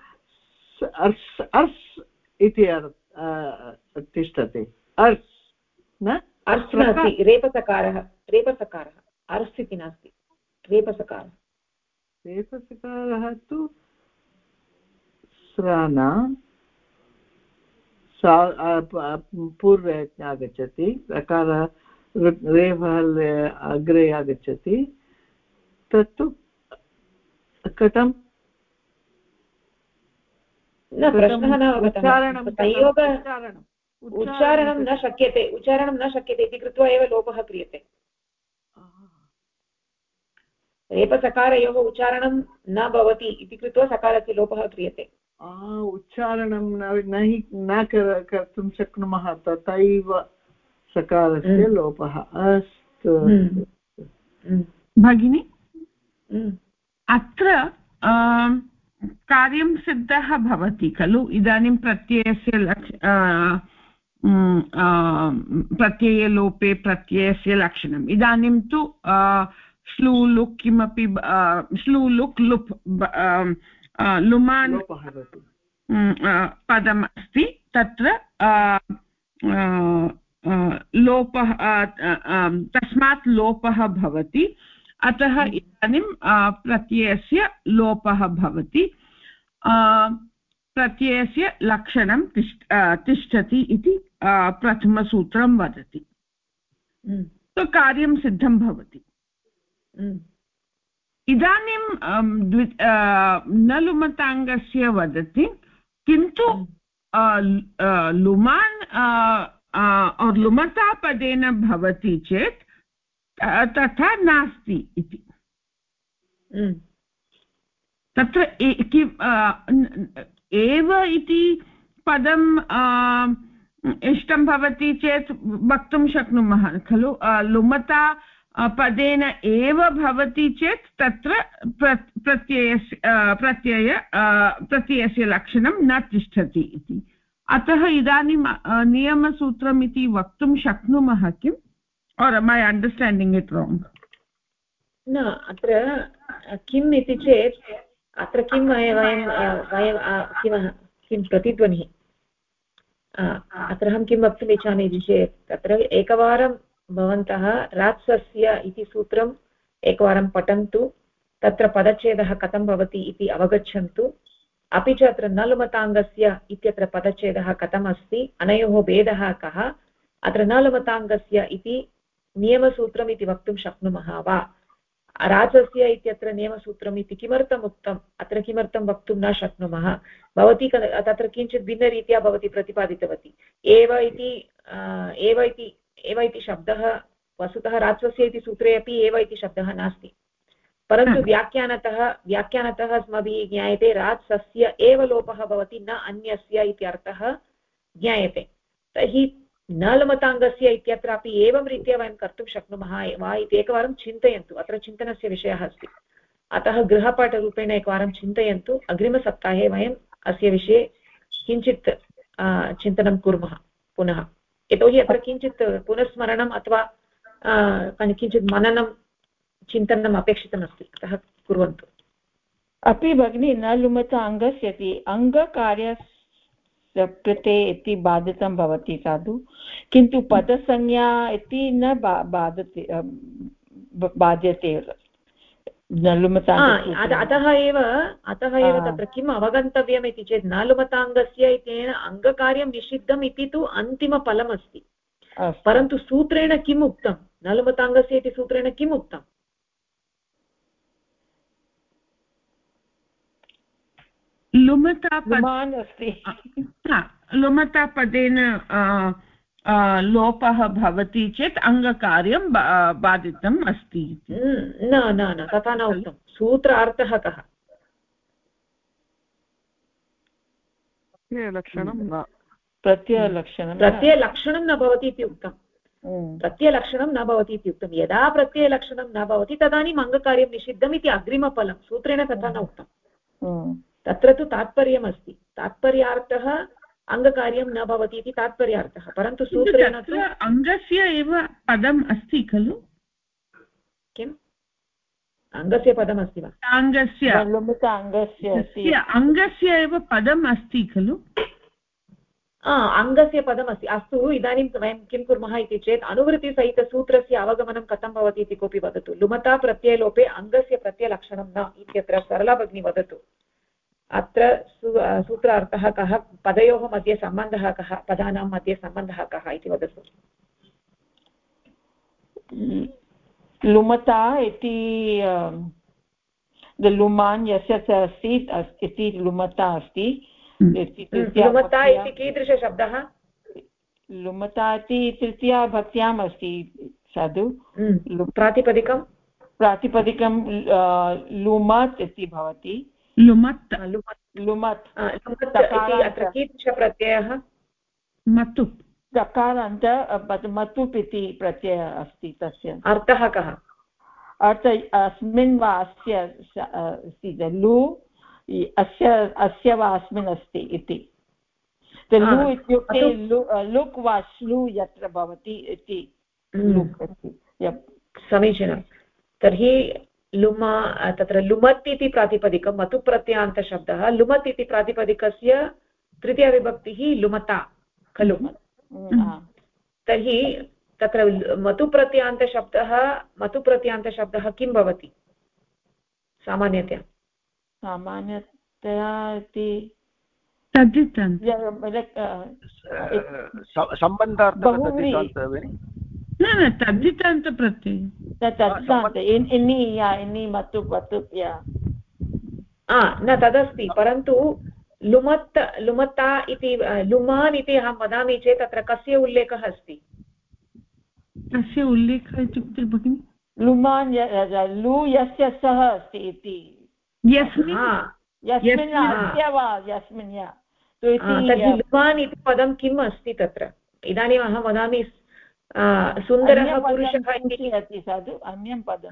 अर्स् इति तिष्ठति। अर्स्
नास्ति, रेपसकारः अर्स् इति नास्ति, रेपसकारः
तु स्राना पूर्वे आगच्छति, रकारः रेफः अग्रे आगच्छति, तत्तु कथं?
न, प्रश्नः न अवगतः। उच्चारणं न शक्यते इति कृत्वा एव लोपः क्रियते। रेपसकारयोः उच्चारणं न भवति इति कृत्वा सकारस्य लोपः क्रियते।
उच्चारणं न कर्तुं शक्नुमः, तथैव सकारस्य लोपः। अस्तु
भगिनी, अत्र कार्यं सिद्धः भवति खलु। इदानीं प्रत्ययलोपे प्रत्ययस्य लक्षणम्। इदानीं तु श्लू लुक् किमपि श्लू लुक् लुप् लुमान् पदम् अस्ति, तत्र लोपः तस्मात् लोपः भवति। अतः इदानीं प्रत्ययस्य लोपः भवति, प्रत्ययस्य लक्षणं तिष्ठति इति प्रथमसूत्रं वदति। तो कार्यं सिद्धं भवति। इदानीं न लुमताङ्गस्य वदति, किन्तु लुमान् और लुमता पदेन भवति चेत् तथा नास्ति इति। तत्र एव इति पदं इष्टं भवति चेत् वक्तुं शक्नुमः खलु। लुमता पदेन एव भवति चेत् तत्र प्रत्ययस्य लक्षणं न तिष्ठति इति। अतः इदानीं नियमसूत्रम् इति वक्तुं शक्नुमः किम्? or am I understanding it wrong?
न, अत्र किम् इति चेत् अत्र किं वयं किं प्रतिध्वनिः अत्र अहं किं वक्तुम् इच्छामि इति चेत् तत्र एकवारं भवन्तः रात्सस्य इति सूत्रम् एकवारं पठन्तु, तत्र पदच्छेदः कथं भवति इति अवगच्छन्तु। अपि च अत्र नलुमताङ्गस्य इत्यत्र पदच्छेदः कथम् अस्ति, अनयोः भेदः कः, अत्र न लुमताङ्गस्य इति नियमसूत्रम् इति वक्तुं शक्नुमः वा? राचस्य इत्यत्र नियमसूत्रम् इति किमर्थम् उक्तम्? अत्र किमर्थं वक्तुं न शक्नुमः? भवती तत्र किञ्चित् भिन्नरीत्या भवती प्रतिपादितवती। एव इति शब्दः वस्तुतः राचस्य इति सूत्रे अपि एव इति शब्दः नास्ति, परन्तु व्याख्यानतः अस्माभिः ज्ञायते राचस्य एव लोपः भवति, न अन्यस्य इति अर्थः ज्ञायते। तर्हि न लुमताङ्गस्य इत्यत्रापि एवं रीत्या वयं कर्तुं शक्नुमः वा इति एकवारं चिन्तयन्तु। अत्र चिन्तनस्य विषयः अस्ति, अतः गृहपाठरूपेण एकवारं चिन्तयन्तु। अग्रिमसप्ताहे वयम् अस्य विषये किञ्चित् चिन्तनं कुर्मः पुनः, यतोहि अत्र किञ्चित् पुनस्मरणम् अथवा किञ्चित् मननं चिन्तनम् अपेक्षितमस्ति, अतः कुर्वन्तु।
अपि भगिनी न लुमताङ्गस्य इति अङ्गकार्यस्य कृते इति बाधितं भवति साधु, किन्तु पदसंज्ञा इति न बाध्यते न लुमताङ्ग।
अतः एव तत्र किम् अवगन्तव्यम् इति चेत् न लुमताङ्गस्य इत्यनेन अङ्गकार्यं निषिद्धम् इति तु अन्तिमफलमस्ति, परन्तु सूत्रेण किम् उक्तं? न लुमताङ्गस्य इति सूत्रेण किम् उक्तम्?
लुमतापदेन अस्ति, लुमतापदेन लोपः भवति चेत् अङ्गकार्यं बाधितम् अस्ति।
न न न तथा न उक्तं। सूत्रार्थः कः? प्रत्ययलक्षणं न भवति इति उक्तं। प्रत्ययलक्षणं न भवति इति उक्तं। यदा प्रत्ययलक्षणं न भवति तदानीम् अङ्गकार्यं निषिद्धम् इति अग्रिमफलं, सूत्रेण तथा न उक्तं। तत्र तु तात्पर्यमस्ति, तात्पर्यार्थः अङ्गकार्यं न भवति इति तात्पर्यार्थः, परन्तु सूत्रेण तु
अङ्गस्य एव पदम् अस्ति खलु?
किम् अङ्गस्य पदमस्ति वा?
अङ्गस्य एव पदम् अस्ति खलु?
अङ्गस्य पदमस्ति। अस्तु, इदानीं वयं किं कुर्मः इति चेत् अनुवृत्तिसहितसूत्रस्य अवगमनं कथं भवति इति कोऽपि वदतु। लुमता प्रत्ययलोपे अङ्गस्य प्रत्ययलक्षणं न इत्यत्र सरला भगिनी वदतु। अत्र सूत्रार्थः कः? पदयोः मध्ये सम्बन्धः कः? पदानां मध्ये सम्बन्धः कः इति वदतु।
लुमता इति लुमान् यस्य अस्ति इति लुमता अस्ति।
लुमता इति कीदृशशब्दः?
लुमता इति तृतीयाभक्त्याम् अस्ति साधु।
प्रातिपदिकं
लुमत् इति भवति।
लुमत्
अत्र
कीदृशप्रत्ययः?
मतुप्। चकारान्त मतुप् इति प्रत्ययः अस्ति। तस्य
अर्थः कः?
अस्मिन् वा अस्य लु अस्य वा अस्मिन् अस्ति इति। लु इत्युक्ते लुक् वा श्लु यत्र भवति इति लुक् अस्ति।
समीचीनं। तर्हि तत्र लुमत् इति प्रातिपदिकं मतुप्रत्ययान्तशब्दः। लुमत् इति प्रातिपदिकस्य तृतीयविभक्तिः लुमता खलु? तर्हि तत्र मतुप्रत्ययान्तशब्दः किं भवति सामान्यतया?
इति
न तदस्ति, परन्तु लुमता इति लुमान् इति अहं वदामि चेत् तत्र कस्य उल्लेखः अस्ति?
कस्य उल्लेखः इत्युक्ते भगिनि? लुमान् लु यस्य सः अस्ति इति।
तर्हि लुमान् इति पदं किम् अस्ति तत्र? इदानीम् अहं वदामि सुन्दरः पुरुषः इति
साधु अन्यं पदं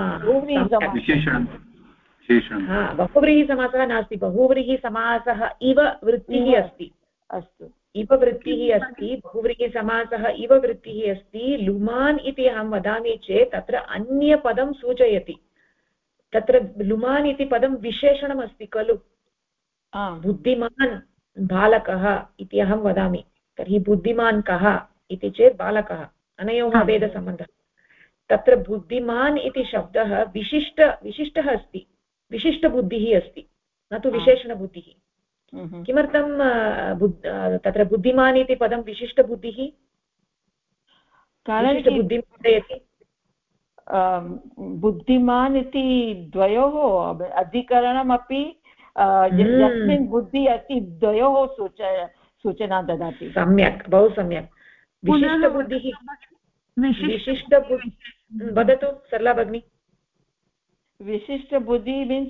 बहुव्रीहिसमासः नास्ति, बहुव्रीहिसमासः इव वृत्तिः अस्ति।
अस्तु,
इव वृत्तिः अस्ति, बहुव्रीहिसमासः इव वृत्तिः अस्ति। लुमान् इति अहं वदामि चेत् तत्र अन्यपदं सूचयति। तत्र लुमान् इति पदं विशेषणमस्ति खलु? बुद्धिमान् बालकः इति अहं वदामि, तर्हि बुद्धिमान् कः इति चेत् बालकः। अनयोः भेदसम्बन्धः। तत्र बुद्धिमान् इति शब्दः विशिष्टः अस्ति, विशिष्टबुद्धिः अस्ति, न तु विशेषणबुद्धिः। किमर्थं तत्र बुद्धिमान् इति पदं विशिष्टबुद्धिः? विशिष्टबुद्धिं
बुद्धिमान् इति द्वयोः अधिकरणमपि यस्मिन् बुद्धिः अस्ति द्वयोः सूचना ददाति।
सम्यक्, बहु सम्यक्। विशिष्टबुद्धिः वदतु सरला भगिनी।
विशिष्टबुद्धिः मीन्स्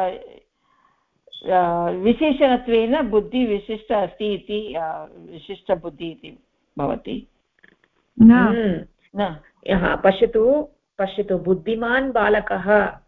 विशेषणत्वेन बुद्धिः विशिष्ट अस्ति इति विशिष्टबुद्धिः इति भवति।
पश्यतु बुद्धिमान् बालकः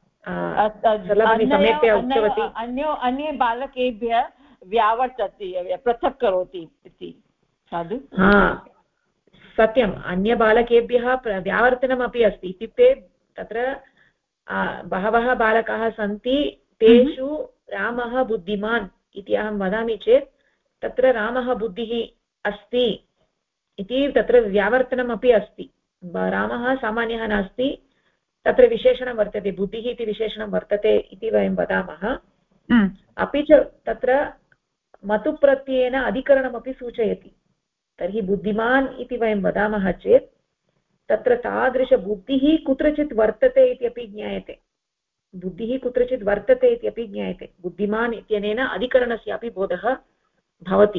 अन्ये बालकेभ्यः व्यावर्तति पृथक् करोति इति साधु।
सत्यम्, अन्यबालकेभ्यः व्यावर्तनमपि अस्ति। इत्युक्ते तत्र बहवः बालकाः सन्ति, तेषु रामः बुद्धिमान् इति अहं वदामि चेत् तत्र रामः बुद्धिः अस्ति इति तत्र व्यावर्तनमपि अस्ति। रामः सामान्यः नास्ति, तत्र विशेषणं वर्तते, बुद्धिः इति विशेषणं वर्तते इति वयं वदामः। अपि च तत्र मतुप्रत्ययेन अधिकरणमपि सूचयति। तर्हि बुद्धिमान् इति वयं वदामः चेत् तत्र तादृशबुद्धिः कुत्रचित् वर्तते इत्यपि ज्ञायते। बुद्धिः कुत्रचित् वर्तते इत्यपि ज्ञायते। बुद्धिमान् इत्यनेन अधिकरणस्यापि बोधः भवति।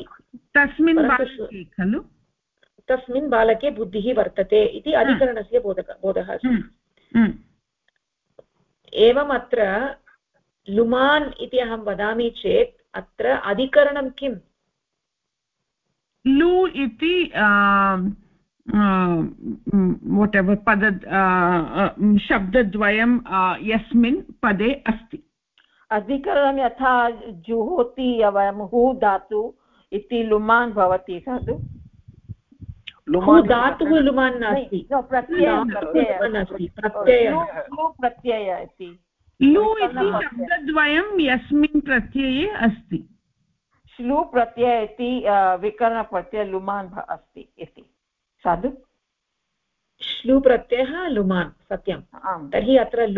तस्मिन् बालके बुद्धिः वर्तते इति अधिकरणस्य बोधः अस्ति। एवम् अत्र लुमान् इति अहं वदामि चेत् अत्र अधिकरणं किम्?
लु इति वटेवर् पद शब्दद्वयं यस्मिन् पदे अस्ति।
अधिकरणं यथा जुहोति वयं हु धातु इति लुमान् भवति साधु।
धातुः लुमान् नास्ति,
प्रत्यय इति
लु इति शब्दद्वयं यस्मिन् प्रत्यये अस्ति।
श्लू प्रत्यय इति विकरणप्रत्यय लुमान् अस्ति इति साधु।
श्लू प्रत्ययः लुमान्, सत्यं। तर्हि अत्र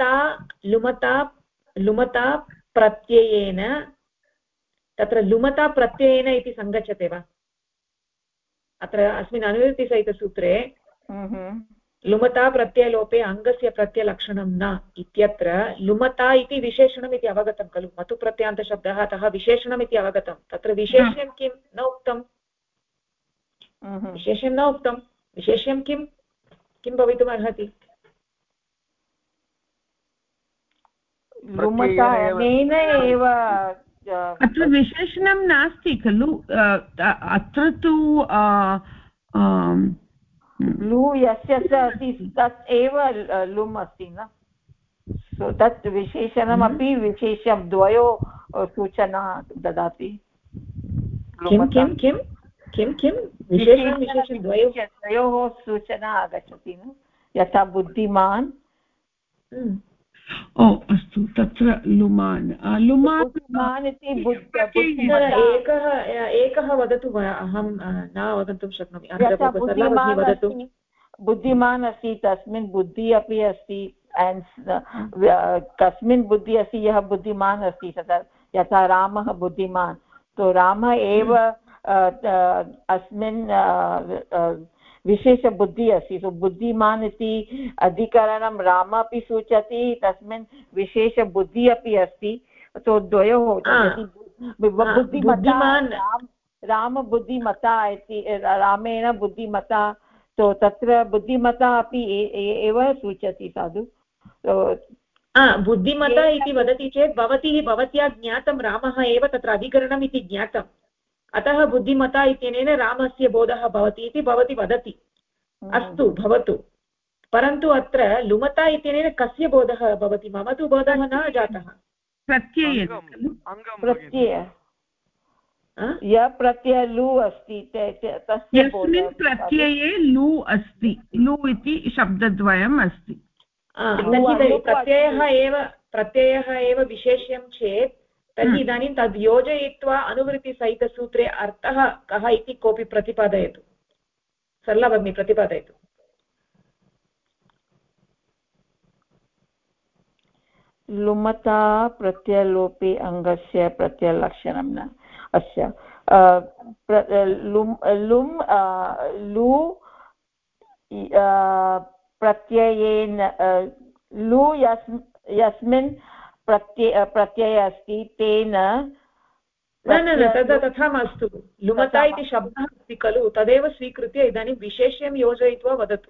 लुमता प्रत्ययेन, तत्र लुमता प्रत्ययेन इति सङ्गच्छते वा? अत्र अस्मिन् अनुवृत्तिसहितसूत्रे लुमता प्रत्ययलोपे अङ्गस्य प्रत्ययलक्षणं न इत्यत्र लुमता इति विशेषणम् इति अवगतं खलु। मतुप्रत्ययान्तशब्दः, अतः विशेषणम् इति अवगतं। तत्र विशेष्यं किं न उक्तं, विशेष्यं न उक्तं। विशेष्यं किं भवितुम् अर्हति?
लुमतानेन एव
अत्र विशेषणं नास्ति खलु। अत्र तु
लु यस्य अस्ति तत् एव लुम् अस्ति न। सो तत् विशेषणमपि विशेषं द्वयोः सूचना ददाति। द्वयोः सूचना आगच्छति न। यथा बुद्धिमान्।
अस्तु, तत्र लुमान्
इति
एकः वदतु, अहं न अवगन्तुं शक्नोमि।
बुद्धिमान् अस्ति, तस्मिन् बुद्धिः अपि अस्ति। कस्मिन् बुद्धिः अस्ति? यः बुद्धिमान् अस्ति यथा रामः बुद्धिमान्, तो रामः एव अस्मिन् विशेषबुद्धिः अस्ति। सो बुद्धिमान् इति अधिकरणं राम अपि सूचयति, तस्मिन् विशेषबुद्धिः अपि अस्ति। सो द्वयोः राम बुद्धिमता इति, रामेण बुद्धिमता, तो तत्र बुद्धिमता अपि एव सूचयति साधु।
बुद्धिमता इति वदति चेत् भवत्या ज्ञातं रामः एव तत्र अधिकरणम् इति ज्ञातम्, अतः बुद्धिमता इत्यनेन रामस्य बोधः भवति इति भवती वदति। अस्तु, भवतु। परन्तु अत्र लुमता इत्यनेन कस्य बोधः भवति? मम तु बोधः न जातः।
प्रत्यय यः प्रत्यय लु अस्ति
तस्मिन् प्रत्यये लु अस्ति। लु इति शब्दद्वयम् अस्ति।
प्रत्ययः एव विशेष्यं चेत् तर्हि इदानीं तद् योजयित्वा अनुवृत्तिसहितसूत्रे अर्थः कः इति कोऽपि प्रतिपादयतु। सरला भगिनी, प्रतिपादयतु।
लुमता प्रत्ययलोपे अङ्गस्य प्रत्ययलक्षणं न अस्य लु प्रत्ययेन लु यस्मिन् प्रत्यय अस्ति तेन
न तथा मास्तु लुमता इति शब्दः अस्ति खलु तदेव स्वीकृत्य इदानीं विशेष्यं योजयित्वा वदतु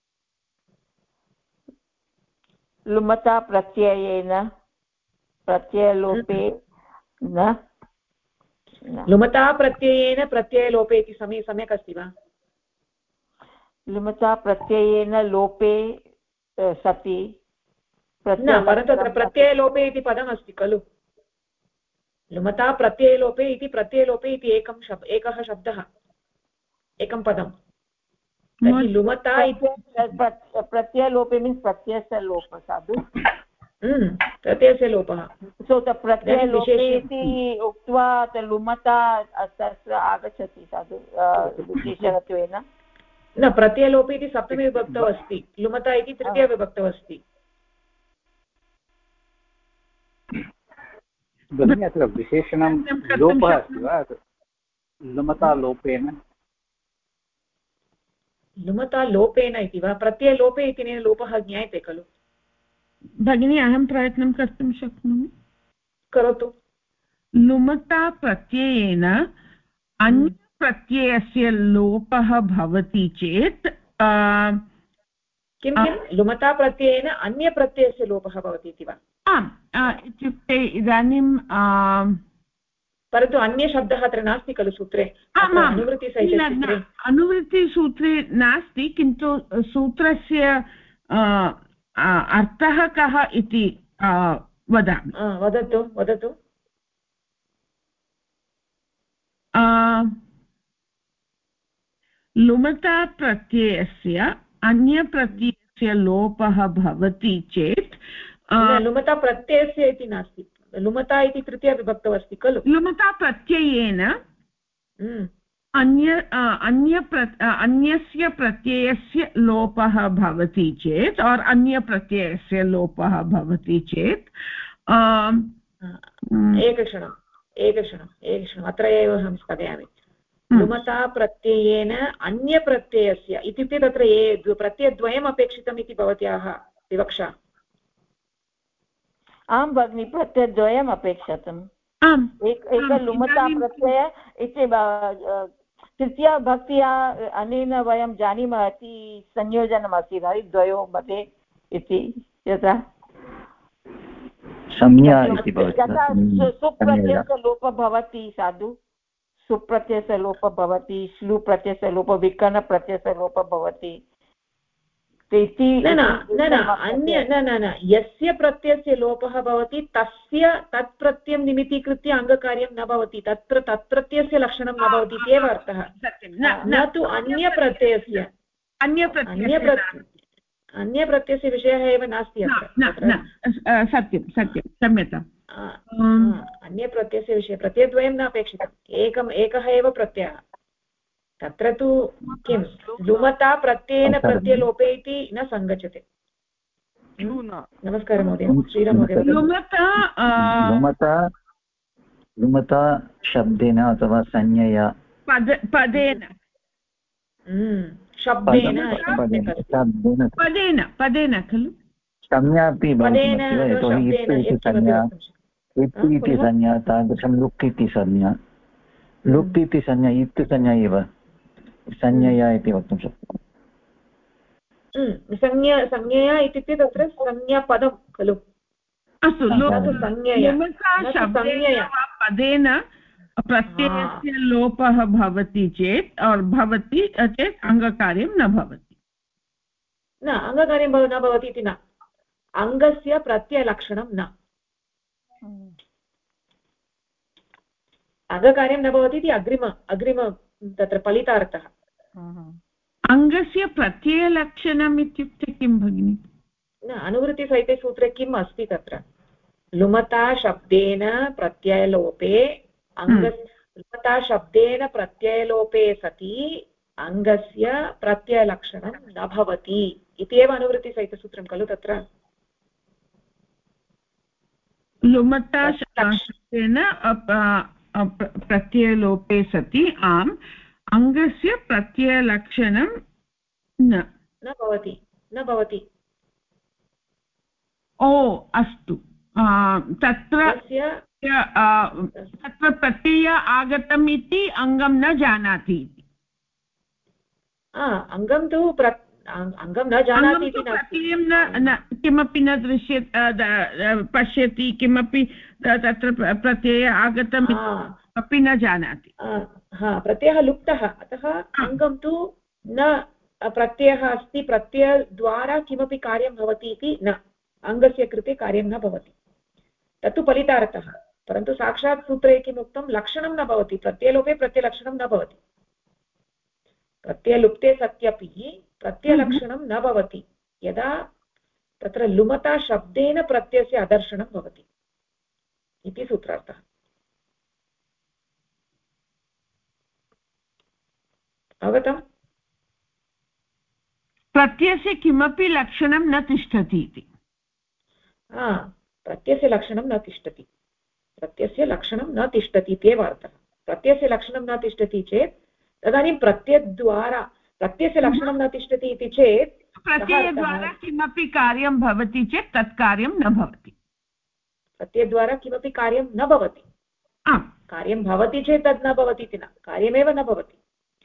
लुमता प्रत्ययेन प्रत्ययलोपे न
लुमता प्रत्ययेन प्रत्ययलोपे इति सम्यक् अस्ति वा
लुमता प्रत्ययेन लोपे सति
न परन्तु अत्र प्रत्ययलोपे इति पदमस्ति खलु लुमता प्रत्ययलोपे इति प्रत्ययलोपे इति एकः शब्दः एकं पदं तर्हि लुमता
प्रत्ययलोपे मीन्स् प्रत्ययस्य लोपः साधु
प्रत्ययस्य लोपः
सो प्रत्ययलोपे इति उक्त्वा लुमता तत्र आगच्छति साधु विशेषणत्वेन
न प्रत्ययलोपे इति सप्तमी विभक्तौ अस्ति लुमता इति तृतीया विभक्तौ अस्ति
भगिनी अत्र विशेषणं लोपः अस्ति वा लुमता लोपेन
लुमता लोपेन इति वा प्रत्ययलोपे इत्यनेन लोपः ज्ञायते खलु
भगिनी अहं प्रयत्नं कर्तुं शक्नोमि
करोतु
लुमता प्रत्ययेन अन्यप्रत्ययस्य लोपः भवति चेत्
किं लुमता प्रत्ययेन अन्यप्रत्ययस्य लोपः भवति इति वा
आम् इत्युक्ते इदानीं
परन्तु अन्यशब्दः अत्र नास्ति खलु सूत्रे
अनुवृत्तिसूत्रे नास्ति किन्तु सूत्रस्य अर्थः कः इति वदामि
वदतु
लुमता प्रत्ययस्य अन्यप्रत्ययस्य लोपः भवति चेत्
लुमता प्रत्ययस्य इति नास्ति लुमता इति तृतीया विभक्तौ अस्ति खलु
लुमता प्रत्ययेन अन्यस्य प्रत्ययस्य लोपः भवति चेत् और अन्यप्रत्ययस्य लोपः भवति चेत्
एकक्षणम् अत्र एव अहं स्थगयामि लुमता प्रत्ययेन अन्यप्रत्ययस्य इत्युक्ते तत्र प्रत्ययद्वयम् अपेक्षितम् इति भवत्याः विवक्षा
आं भगिनि प्रत्ययद्वयम् अपेक्षितम् एक लुमता प्रत्यय इति तृतीया भक्त्या अनेन वयं जानीमः इति संयोजनमस्ति द्वयोः मध्ये इति यथा सुप्रत्ययस्य लोपः भवति साधु सुप्रत्ययस्य लोपः भवति श्लू प्रत्ययस्य लोपः विकरणप्रत्ययस्य लोपः भवति
न यस्य प्रत्ययस्य लोपः भवति तस्य तत्प्रत्ययं निमित्तीकृत्य अङ्गकार्यं न भवति तत्र तत्प्रत्ययस्य लक्षणं न भवति इत्येव अर्थः न तु अन्यप्रत्ययस्य अन्यप्रत्ययस्य विषयः एव नास्ति अत्र
सत्यं क्षम्यताम्
अन्यप्रत्ययस्य विषये प्रत्ययद्वयं न अपेक्षितम् एकः एव प्रत्ययः तत्र तु किं लुमता प्रत्ययेन प्रत्ययलोपे इति न सङ्गच्छते नमस्कारः महोदय श्रीराम महोदय
लुमता शब्देन अथवा संज्ञया
पदेन खलु
संज्ञा अपि इति संज्ञा तादृशं लुक् इति संज्ञा लुक् इति संज्ञा संज्ञा एव संज्ञया इति वक्तुं शक्नुमः
संज्ञया इत्युक्ते तत्र संज्ञापदं खलु
अस्तु पदेन प्रत्ययस्य लोपः भवति चेत् भवति चेत् अङ्गकार्यं न भवति
न अङ्गकार्यं न भवति इति न अङ्गस्य प्रत्ययलक्षणं न अङ्गकार्यं न भवति इति अग्रिम तत्र फलितार्थः
अङ्गस्य प्रत्ययलक्षणम् इत्युक्ते किं भगिनि
न अनुवृत्तिसहिते सूत्रे किम् अस्ति तत्र लुमता शब्देन प्रत्ययलोपे लुमता शब्देन प्रत्ययलोपे सति अङ्गस्य प्रत्ययलक्षणं न भवति इत्येव अनुवृत्तिसहितसूत्रं खलु तत्र
लुमता शब्देन प्रत्ययलोपे सति आम् अङ्गस्य प्रत्ययलक्षणं न
न भवति न भवति
ओ अस्तु तत्र तत्र प्रत्यय आगतम् इति अङ्गं न जानाति
अङ्गं तु अङ्गं न जानाति इति
प्रत्ययं न किमपि न दृश्यते पश्यति किमपि तत्र प्रत्यय आगतम् अपि न जानाति
प्रत्ययः लुप्तः अतः अङ्गं तु न प्रत्ययः अस्ति प्रत्ययद्वारा किमपि कार्यं भवति इति न अङ्गस्य कृते कार्यं न भवति तत्तु फलितार्थः परन्तु साक्षात् सूत्रे किम् उक्तं लक्षणं न भवति प्रत्ययलोपे प्रत्ययलक्षणं न भवति प्रत्ययलुप्ते सत्यपि प्रत्ययलक्षणं न भवति यदा तत्र लुमता शब्देन प्रत्ययस्य अदर्शनं भवति इति सूत्रार्थः अवगतम्
प्रत्ययस्य किमपि लक्षणं न तिष्ठति इति
प्रत्ययस्य लक्षणं न तिष्ठति प्रत्ययस्य लक्षणं न तिष्ठति इत्येव अर्थः प्रत्ययस्य लक्षणं न तिष्ठति चेत् तदानीं प्रत्ययद्वारा प्रत्ययस्य लक्षणं न तिष्ठति इति चेत्
प्रत्ययद्वारा किमपि कार्यं भवति चेत् तत् कार्यं न भवति
प्रत्ययद्वारा किमपि कार्यं न भवति कार्यं भवति चेत् तद् न भवति इति न कार्यमेव न भवति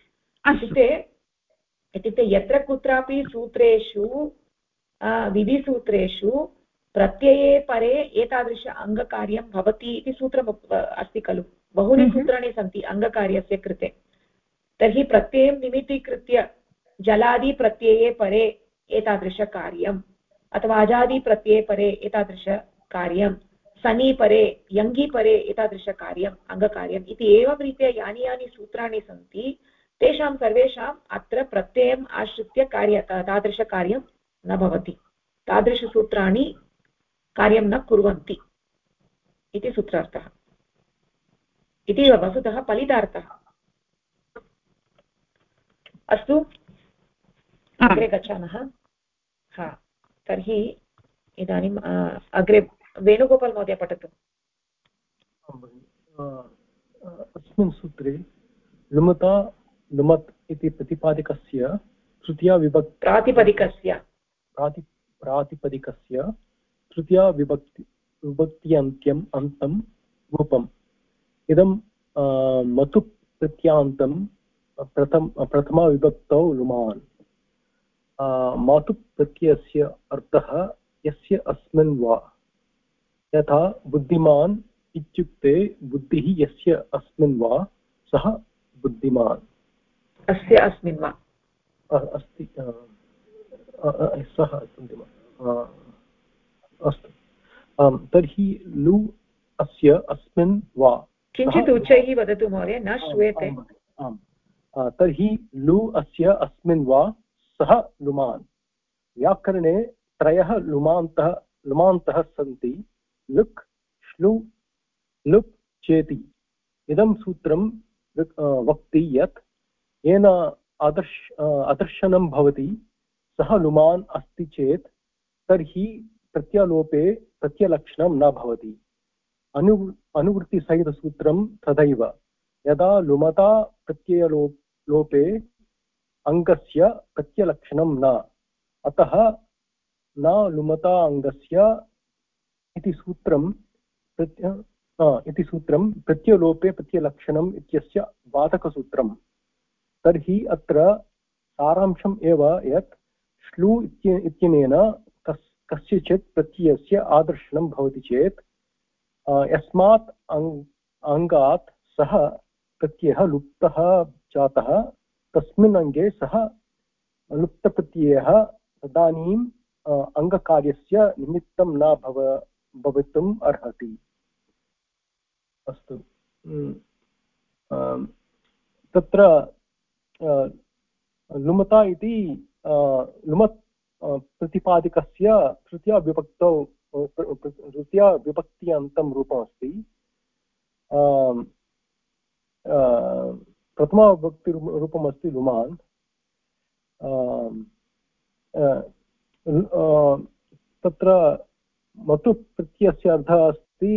इत्युक्ते यत्र कुत्रापि सूत्रेषु विधिसूत्रेषु प्रत्यये परे एतादृश अङ्गकार्यं भवति इति सूत्रम् अस्ति खलु बहूनि सूत्राणि सन्ति अङ्गकार्यस्य कृते तर्हि प्रत्ययं निमित्तीकृत्य जलादिप्रत्यये परे एतादृशकार्यम् अथवा अजादिप्रत्यये परे एतादृशकार्यं सनि परे यङि परे एतादृशकार्यम् अङ्गकार्यम् इति एवं रीत्या यानि यानि सूत्राणि सन्ति तेषां सर्वेषाम् अत्र प्रत्ययम् आश्रित्य तादृशकार्यं न भवति तादृशसूत्राणि कार्यं न कुर्वन्ति इति सूत्रार्थः इति वस्तुतः फलितार्थः अस्तु अग्रे गच्छामः तर्हि इदानीम् अग्रे वेणुगोपाल् महोदय पठतु
अस्मिन् सूत्रे लुमत् इति प्रतिपादिकस्य तृतीया प्रातिपदिकस्य तृतीया विभक्त्यन्त्यम् अन्तं रूपम् इदं मतु प्रत्यान्तं प्रथमा विभक्तौ लुमान् मातु प्रत्ययस्य अर्थः यस्य अस्मिन् वा यथा बुद्धिमान् इत्युक्ते बुद्धिः यस्य अस्मिन् वा सः बुद्धिमान्
अस्य अस्मिन् वा
अस्ति सः बुद्धिमान् अस्तु तर्हि लु अस्य अस्मिन् वा
किञ्चित् उच्चैः वदतु महोदय न श्रूयते
तर्हि लु अस्य अस्मिन् वा सः लुमान् व्याकरणे त्रयः लुमान्तः सन्ति लुक् श्लु लुप् चेति इदं सूत्रं वक्ति यत् येन अदर्शनं भवति सः लुमान् अस्ति चेत् तर्हि प्रत्ययलोपे प्रत्ययलक्षणं न भवति अनुवृत्तिसहितसूत्रं तथैव यदा लुमता प्रत्ययलोपे अङ्गस्य प्रत्ययलक्षणं न अतः न लुमता अङ्गस्य इति सूत्रं प्रत्ययलोपे प्रत्ययलक्षणम् इत्यस्य बाधकसूत्रम् तर्हि अत्र सारांशम् एव यत् श्लू इत्यनेन कस्यचित् प्रत्ययस्य आदर्शनं भवति चेत् यस्मात् अङ्गात् सः प्रत्ययः लुप्तः जातः तस्मिन् अङ्गे सः लुप्तप्रत्ययः तदानीम् अङ्गकार्यस्य निमित्तं न भवितुम् अर्हति अस्तु तत्र लुमता इति लुमत् प्रतिपादिकस्य तृतीया विभक्त्यन्तं रूपमस्ति प्रथमा विभक्तिरूपमस्ति लुमान् तत्र मतु प्रत्ययस्य अर्थः अस्ति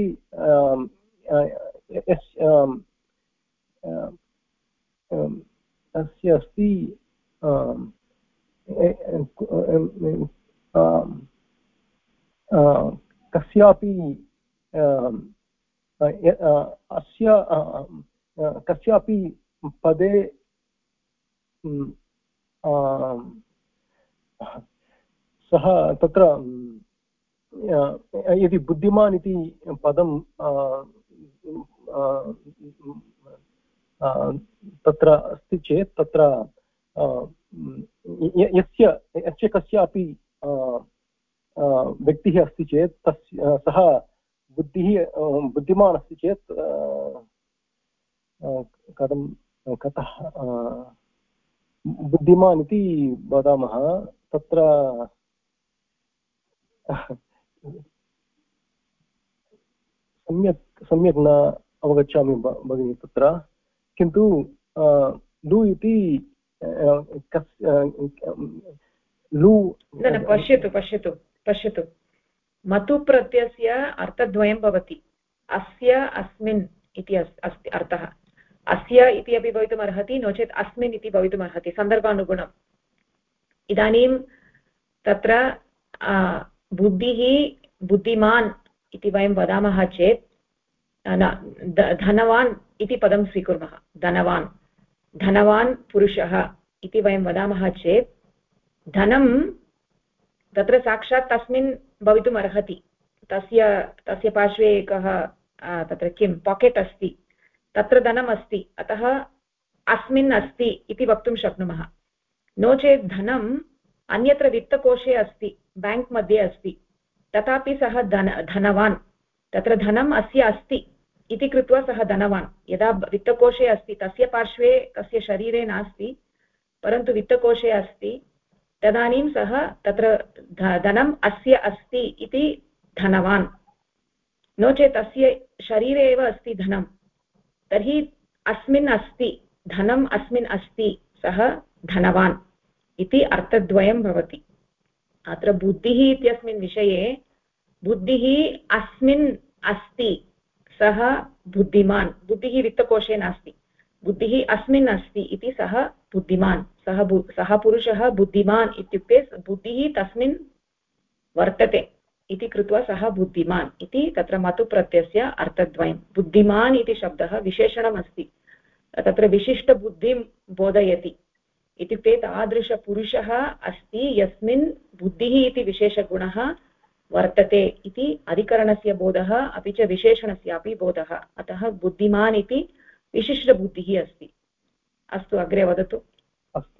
अस्य अस्ति कस्यापि अस्य कस्यापि पदे सः तत्र यदि बुद्धिमान् इति पदं तत्र अस्ति चेत् तत्र यस्य कस्यापि व्यक्तिः अस्ति चेत् तस्य सः बुद्धिमान् अस्ति चेत् कतः बुद्धिमान् इति वदामः तत्र सम्यक् न अवगच्छामि भगिनि तत्र किन्तु लु इति लु
पश्यतु मतु प्रत्ययस्य अर्थद्वयं भवति अस्य अस्मिन् इति अस्ति अर्थः अस्य इति अपि भवितुम् अर्हति नो चेत् अस्मिन् इति भवितुम् अर्हति सन्दर्भानुगुणम् इदानीं तत्र बुद्धिः बुद्धिमान् इति वयं वदामः चेत् धनवान् इति पदं स्वीकुर्मः धनवान् पुरुषः इति वयं वदामः चेत् धनं तत्र साक्षात् तस्मिन् भवितुम् अर्हति तस्य पार्श्वे एकः तत्र किं पाकेट् अस्ति तत्र धनम् अस्ति अतः अस्मिन् अस्ति इति वक्तुं शक्नुमः नो चेत् धनम् अन्यत्र वित्तकोशे अस्ति बेङ्क् मध्ये अस्ति तथापि सः धनवान् तत्र धनम् अस्य अस्ति इति कृत्वा सः धनवान् यदा वित्तकोशे अस्ति तस्य पार्श्वे तस्य शरीरे नास्ति परन्तु वित्तकोशे अस्ति तदानीं सः तत्र धनम् अस्य अस्ति इति धनवान् नो चेत् अस्य शरीरे एव अस्ति धनं तर्हि अस्मिन् अस्ति धनम् अस्मिन् अस्ति सः धनवान् इति अर्थद्वयं भवति अत्र बुद्धिः इत्यस्मिन् विषये बुद्धिः अस्मिन् अस्ति सः बुद्धिमान् बुद्धिः वित्तकोशे नास्ति बुद्धिः अस्मिन् अस्ति इति सः बुद्धिमान् सः पुरुषः बुद्धिमान् इत्युक्ते बुद्धिः तस्मिन् वर्तते इति कृत्वा सः बुद्धिमान् इति तत्र मतुप्रत्ययस्य अर्थद्वयं बुद्धिमान् इति शब्दः विशेषणमस्ति तत्र विशिष्टबुद्धिं बोधयति इत्युक्ते तादृशपुरुषः अस्ति यस्मिन् बुद्धिः इति विशेषगुणः वर्तते इति अधिकरणस्य बोधः अपि च विशेषणस्यापि बोधः अतः बुद्धिमान् इति विशिष्टबुद्धिः अस्ति अस्तु अग्रे वदतु
अस्तु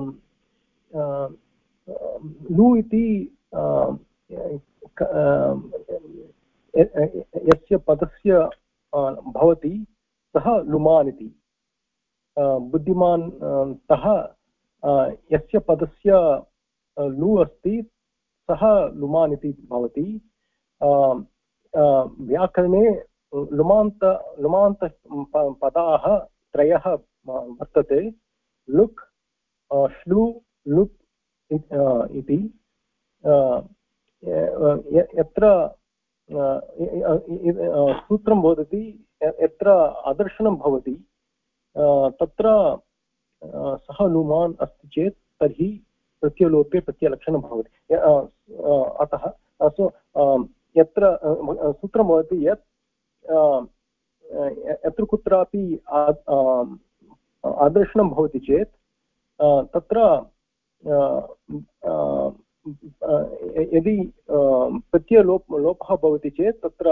लु इति यस्य पदस्य भवति सः लुमान् इति बुद्धिमान् तः यस्य पदस्य लु अस्ति सः लुमान् इति भवति व्याकरणे लुमान्त पदाः त्रयः वर्तते लुक् श्लु लुप् इति यत्र सूत्रं वदति यत्र आदर्शनं भवति तत्र सः लुमान् अस्ति चेत् तर्हि प्रत्यलोपे प्रत्यलक्षणं भवति अतः यत्र सूत्रं भवति यत् यत्र कुत्रापि आदर्शनं भवति चेत् तत्र यदि प्रत्ययलोपः भवति चेत् तत्र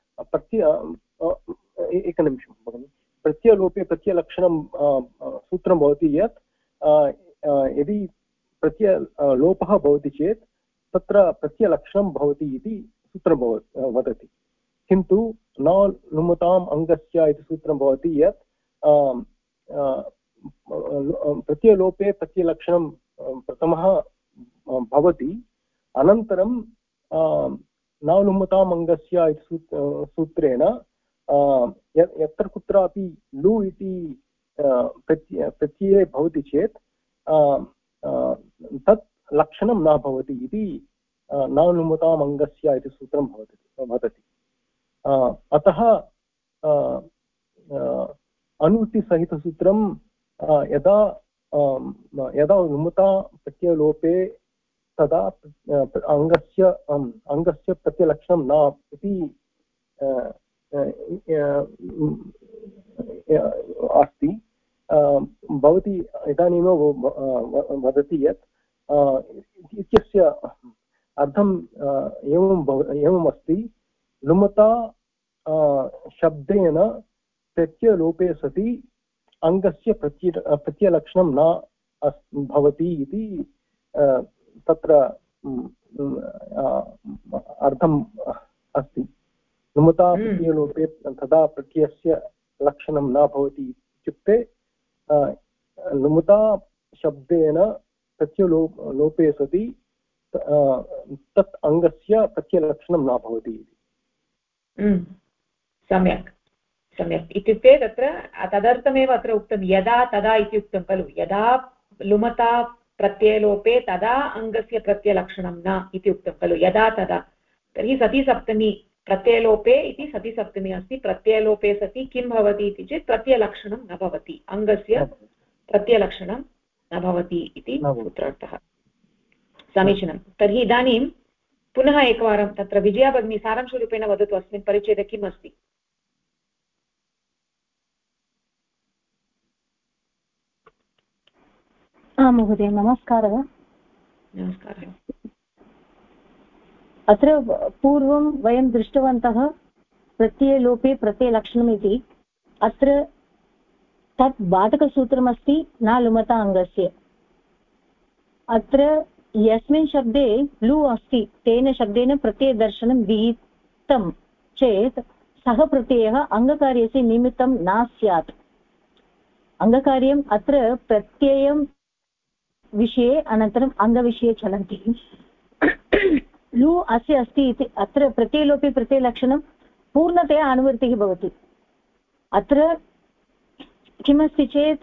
एकनिमिषं भगिनि प्रत्ययलोपे प्रत्ययलक्षणं सूत्रं भवति यत् यदि प्रत्ययलोपः भवति चेत् तत्र प्रत्ययलक्षणं भवति इति सूत्रं वदति किन्तु न लुमताम् अङ्गस्य इति सूत्रं भवति यत् प्रत्ययलोपे प्रत्ययलक्षणं प्रथमः भवति अनन्तरं न लुमताम् अङ्गस्य इति सूत्रेण यत्र कुत्रापि लु इति प्रत्यये भवति चेत् तत् लक्षणं न भवति इति न लुमताम् अङ्गस्य इति सूत्रं वदति अतः अनुवृत्तिसहितसूत्रं यदा यदा लुमता प्रत्ययलोपे तदा अङ्गस्य प्रत्ययलक्षणं न इति अस्ति। भवती इदानीमेव वदति यत् इत्यस्य अर्थम् एवम् अस्ति, लुमता शब्देन प्रत्ययलोपे सति अङ्गस्य प्रत्ययलक्षणं न भवति इति तत्र अर्थम् अस्ति। लुमता प्रत्ययलोपे तदा प्रत्ययस्य लक्षणं न भवति इत्युक्ते लुमता शब्देन प्रत्ययलोपे सति तत् अङ्गस्य प्रत्ययलक्षणं न भवति इति।
सम्यक् सम्यक्। इत्युक्ते तत्र तदर्थमेव अत्र उक्तं यदा तदा इति उक्तं खलु। यदा लुमता प्रत्ययलोपे तदा अङ्गस्य प्रत्ययलक्षणं न इति उक्तं खलु, यदा तदा। तर्हि सति सप्तमी प्रत्ययलोपे इति सति सप्तमी अस्ति। प्रत्ययलोपे सति किं भवति इति चेत् प्रत्ययलक्षणं न भवति, अङ्गस्य प्रत्ययलक्षणं न भवति इति सूत्रार्थः। समीचीनं। तर्हि इदानीं पुनः एकवारं तत्र विजया भगिनी सारांशरूपेण वदतु, अस्मिन् परिच्छेदे किम् अस्ति?
महोदय नमस्कारः।
नमस्कारः।
अत्र पूर्वं वयं दृष्टवन्तः प्रत्ययलोपे प्रत्ययलक्षणम् इति। अत्र तत् बाधकसूत्रमस्ति न लुमता अङ्गस्य। अत्र यस्मिन् शब्दे लु अस्ति तेन शब्देन प्रत्ययदर्शनं विहितं चेत् सः प्रत्ययः अङ्गकार्यस्य निमित्तं न स्यात्। अङ्गकार्यम् अत्र प्रत्ययं विषये अनन्तरम् अङ्गविषये चलन्ति। लु अस्य अस्ति इति अत्र प्रत्ययलोपे प्रत्ययलक्षणं पूर्णतया अनुवृत्तिः भवति। अत्र किमस्ति चेत्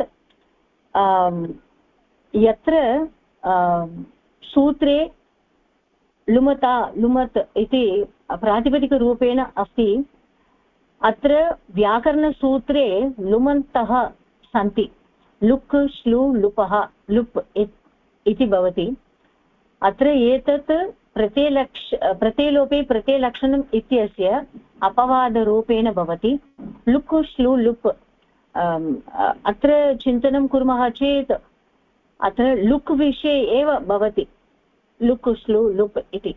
यत्र सूत्रे लुमता लुमत् इति प्रातिपदिकरूपेण अस्ति, अत्र व्याकरणसूत्रे लुमन्तः सन्ति। लुक् श्लु लुपः लुप् इति भवति। अत्र एतत् प्रत्ययलोपे प्रत्ययलक्षणम् इत्यस्य अपवादरूपेण भवति। लुक् श्लु लुप् अत्र चिन्तनं कुर्मः चेत् अत्र लुक् विषये एव भवति, लुक् श्लु लुप् इति।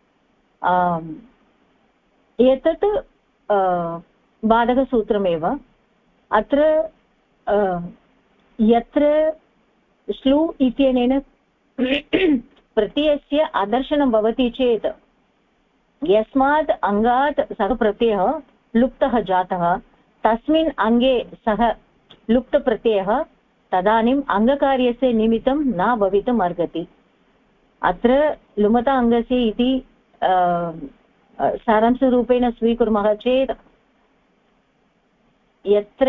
एतत् बाधकसूत्रमेव। अत्र यत्र श्लु इत्यनेन प्रत्ययस्य आदर्शनं भवति चेत् यस्मात् अङ्गात् सः प्रत्ययः लुप्तः जातः तस्मिन् अङ्गे सः लुप्तप्रत्ययः तदानीम् अङ्गकार्यस्य निमित्तं न भवितुम् अर्हति। अत्र लुमता अङ्गस्य इति सारांशरूपेण स्वीकुर्मः चेत् यत्र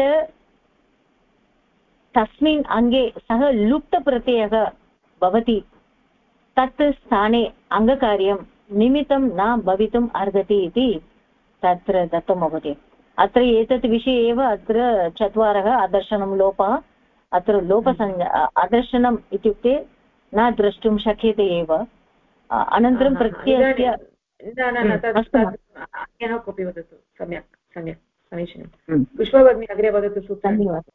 तस्मिन् अङ्गे सः लुप्तप्रत्ययः भवति तत् स्थाने अङ्गकार्यं निमित्तं न भवितुम् अर्हति इति तत्र दत्तं भवति। अत्र एतत् विषये एव अत्र चत्वारः आदर्शनं लोपः। अत्र लोपसंज्ञा आदर्शनम् इत्युक्ते न द्रष्टुं शक्यते एव। अनन्तरं प्रत्ययस्य
अन्यः कोऽपि वदतु। सम्यक् सम्यक् समीचीनं। पुष्पा भगिनी अग्रे वदतु सूत्रं।
धन्यवादः।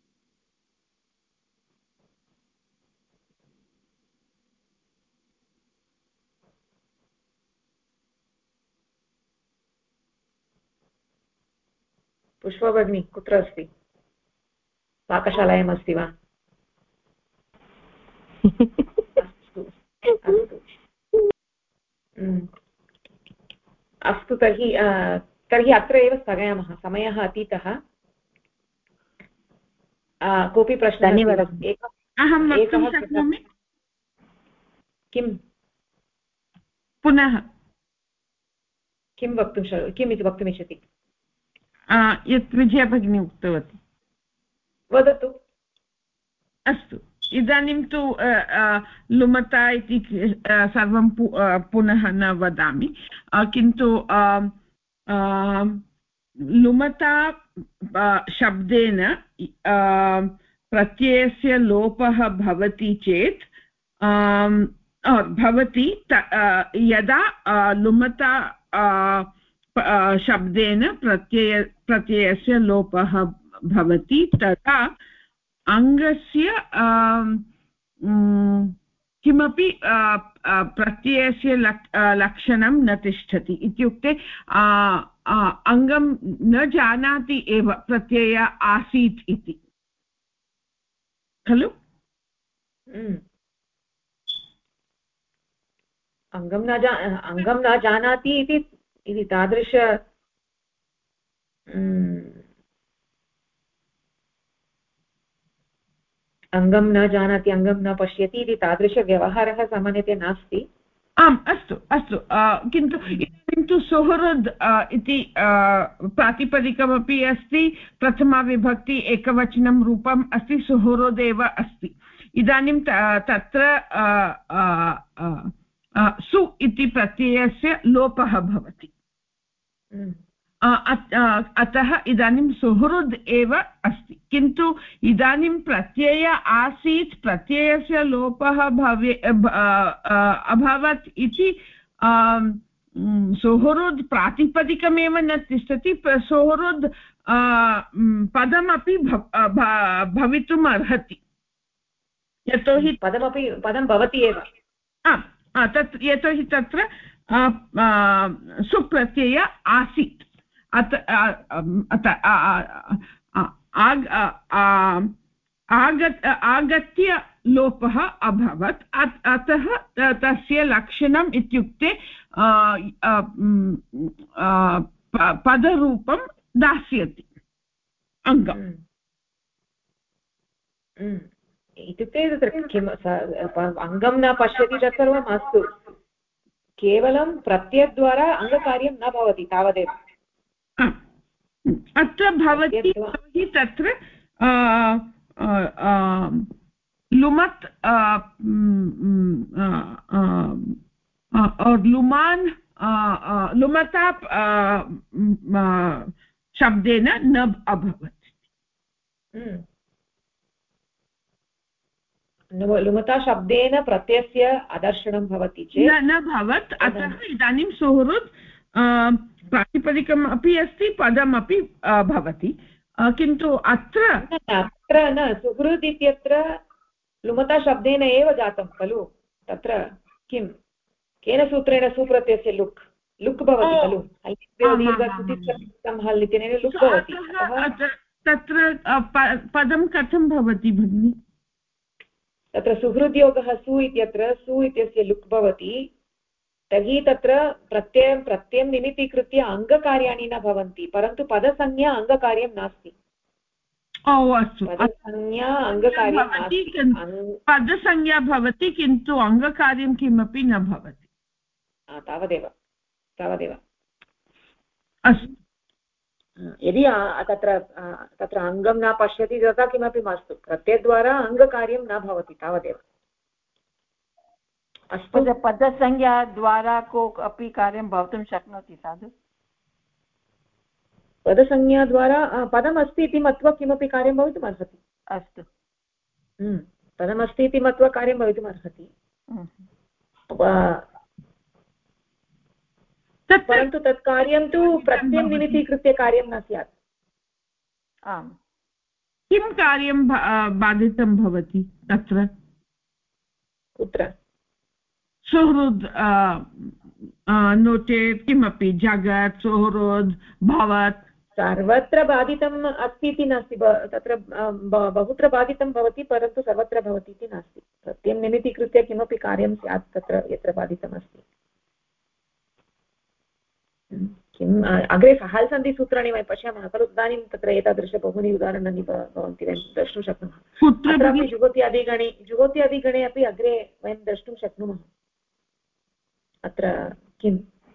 पुष्पा भगिनी कुत्र अस्ति? पाकशालायाम् अस्ति वा? अस्तु अस्तु अस्तु। तर्हि अत्र एव स्थगयामः, समयः अतीतः। कोऽपि प्रश्नः?
अहं वक्तुं शक्नोमि?
किं
पुनः
किम् इति वक्तुमिच्छति?
यत् विजया भगिनी उक्तवती
वदतु।
अस्तु, इदानीं तु लुमता इति सर्वं पुनः न वदामि, किन्तु लुमता शब्देन प्रत्ययस्य लोपः भवति चेत् भवति यदा लुमता शब्देन प्रत्ययस्य लोपः भवति तदा अङ्गस्य किमपि प्रत्ययस्य लक्षणं न तिष्ठति इत्युक्ते अङ्गं न जानाति एव प्रत्यय आसीत् इति खलु
अङ्गं न जानाति इति तादृश अङ्गं न जानाति अङ्गं न पश्यति इति तादृशव्यवहारः सामान्यतया नास्ति।
आम् अस्तु अस्तु किन्तु इदानीं तु सुहृद् इति प्रातिपदिकमपि अस्ति प्रथमाविभक्ति एकवचनं रूपम् अस्ति सुहृदेव अस्ति। इदानीं तत्र सु इति प्रत्ययस्य लोपः भवति अतः इदानीं सुहृद् एव अस्ति किन्तु इदानीं प्रत्यय आसीत् प्रत्ययस्य लोपः अभवत् इति सुहृद् प्रातिपदिकमेव न तिष्ठति सुहृद् पदमपि भवितुम् अर्हति यतोहि
पदं भवति एव
तत् यतोहि तत्र सुप्रत्यय आसीत् आगत्य लोपः अभवत् अतः तस्य लक्षणम् इत्युक्ते पदरूपं दास्यति अङ्गम्
इत्युक्ते तत्र किम् अङ्गं न पश्यति तत् सर्वम् अस्तु केवलं प्रत्ययद्वारा अङ्गकार्यं न भवति तावदेव
अत्र भवति तत्र लुमत् लुमान् लुमता शब्देन न अभवत्
लुमता शब्देन प्रत्ययस्य आदर्शनं भवति चेत्
न भवत् अतः इदानीं सुहृद् प्रातिपदिकम् अपि अस्ति पदमपि भवति किन्तु अत्र
न सुहृद् इत्यत्र लुमता शब्देन एव जातं खलु तत्र किं केन सूत्रेण सुप्रत्ययस्य लुक् भवति खलु हल् इत्यनेन लुक् भवति
तत्र पदं कथं भवति भगिनि
तत्र सुहृद्योगः सु इत्यत्र सु इत्यस्य लुक् भवति तर्हि तत्र प्रत्ययं निमित्तीकृत्य अङ्गकार्याणि न भवन्ति परन्तु पदसंज्ञा अङ्गकार्यं नास्ति पदसंज्ञा अङ्गकार्यं नास्ति
पदसंज्ञा भवति किन्तु अङ्गकार्यं किमपि न भवति
तावदेव
अस्तु
यदि तत्र अङ्गं न पश्यति तथा किमपि मास्तु प्रत्ययद्वारा अङ्गकार्यं न भवति तावदेव
अस्तु पदसंज्ञाद्वारा कोऽपि कार्यं भवितुं शक्नोति साधु
पदसंज्ञाद्वारा पदमस्ति इति मत्वा किमपि कार्यं भवितुम् अर्हति
अस्तु
पदमस्ति इति मत्वा कार्यं भवितुम् अर्हति परन्तु तत् कार्यं तु प्रत्ययं निमित्तीकृत्य कार्यं न स्यात्
आम्
किं कार्यं बाधितं भवति तत्र
कुत्र
सुहृद् नो चेत् किमपि जगत् सुहृद् भवत्
सर्वत्र बाधितम् अस्ति इति नास्ति तत्र बहुत्र बाधितं भवति परन्तु सर्वत्र भवति इति नास्ति प्रत्ययं निमित्तीकृत्य किमपि कार्यं स्यात् तत्र यत्र बाधितमस्ति किम् अग्रे हल् सन्धिसूत्राणि वयं पश्यामः खलु इदानीं तत्र एतादृश बहूनि उदाहरणानि भवन्ति वयं द्रष्टुं शक्नुमः अत्रापि जुहोत्यादिगणे अपि अग्रे वयं द्रष्टुं शक्नुमः अत्र किं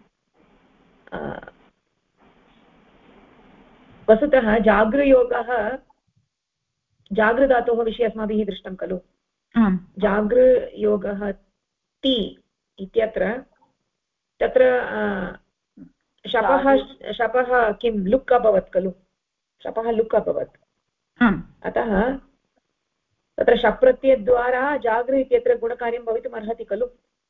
वस्तुतः जागृयोगः जागृधातोः विषये अस्माभिः दृष्टं खलु जागृयोगः ति इत्यत्र तत्र शपः किं लुक् अभवत् खलु शपः लुक् अभवत् अतः तत्र शप्रत्ययद्वारा जागृ इत्यत्र गुणकार्यं भवितुम् अर्हति खलु?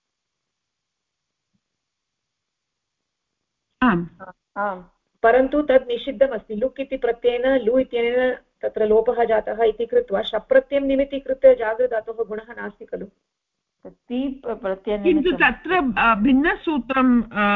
आम्
आम्
परन्तु तद् निषिद्धमस्ति। लुक् इति प्रत्ययेन लु इत्यनेन तत्र लोपः जातः इति कृत्वा शप्रत्ययं निमित्तीकृत्य जागृधातोः गुणः नास्ति खलु?
किन्तु तत्र भिन्नसूत्रं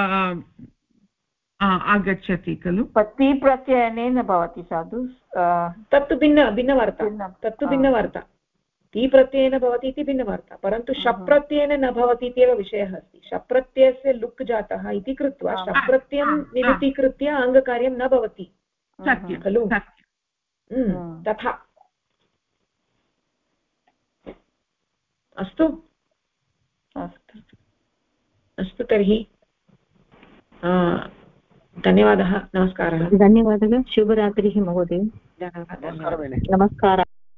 आगच्छति खलु?
ति प्रत्ययनेन भवति साधु
तत्तु भिन्नवार्ता, तत्तु भिन्नवार्ता। ति प्रत्ययेन भवति इति भिन्नवार्ता, परन्तु शप्रत्ययेन न भवति इत्येव विषयः अस्ति। शप्रत्ययस्य लुक् जातः इति कृत्वा शप्रत्ययं निमित्तीकृत्य अङ्गकार्यं न भवति खलु? तथा। अस्तु अस्तु तर्हि धन्यवादः, नमस्कारः।
धन्यवादः, शुभरात्रिः महोदय।
धन्यवादः,
नमस्कारः।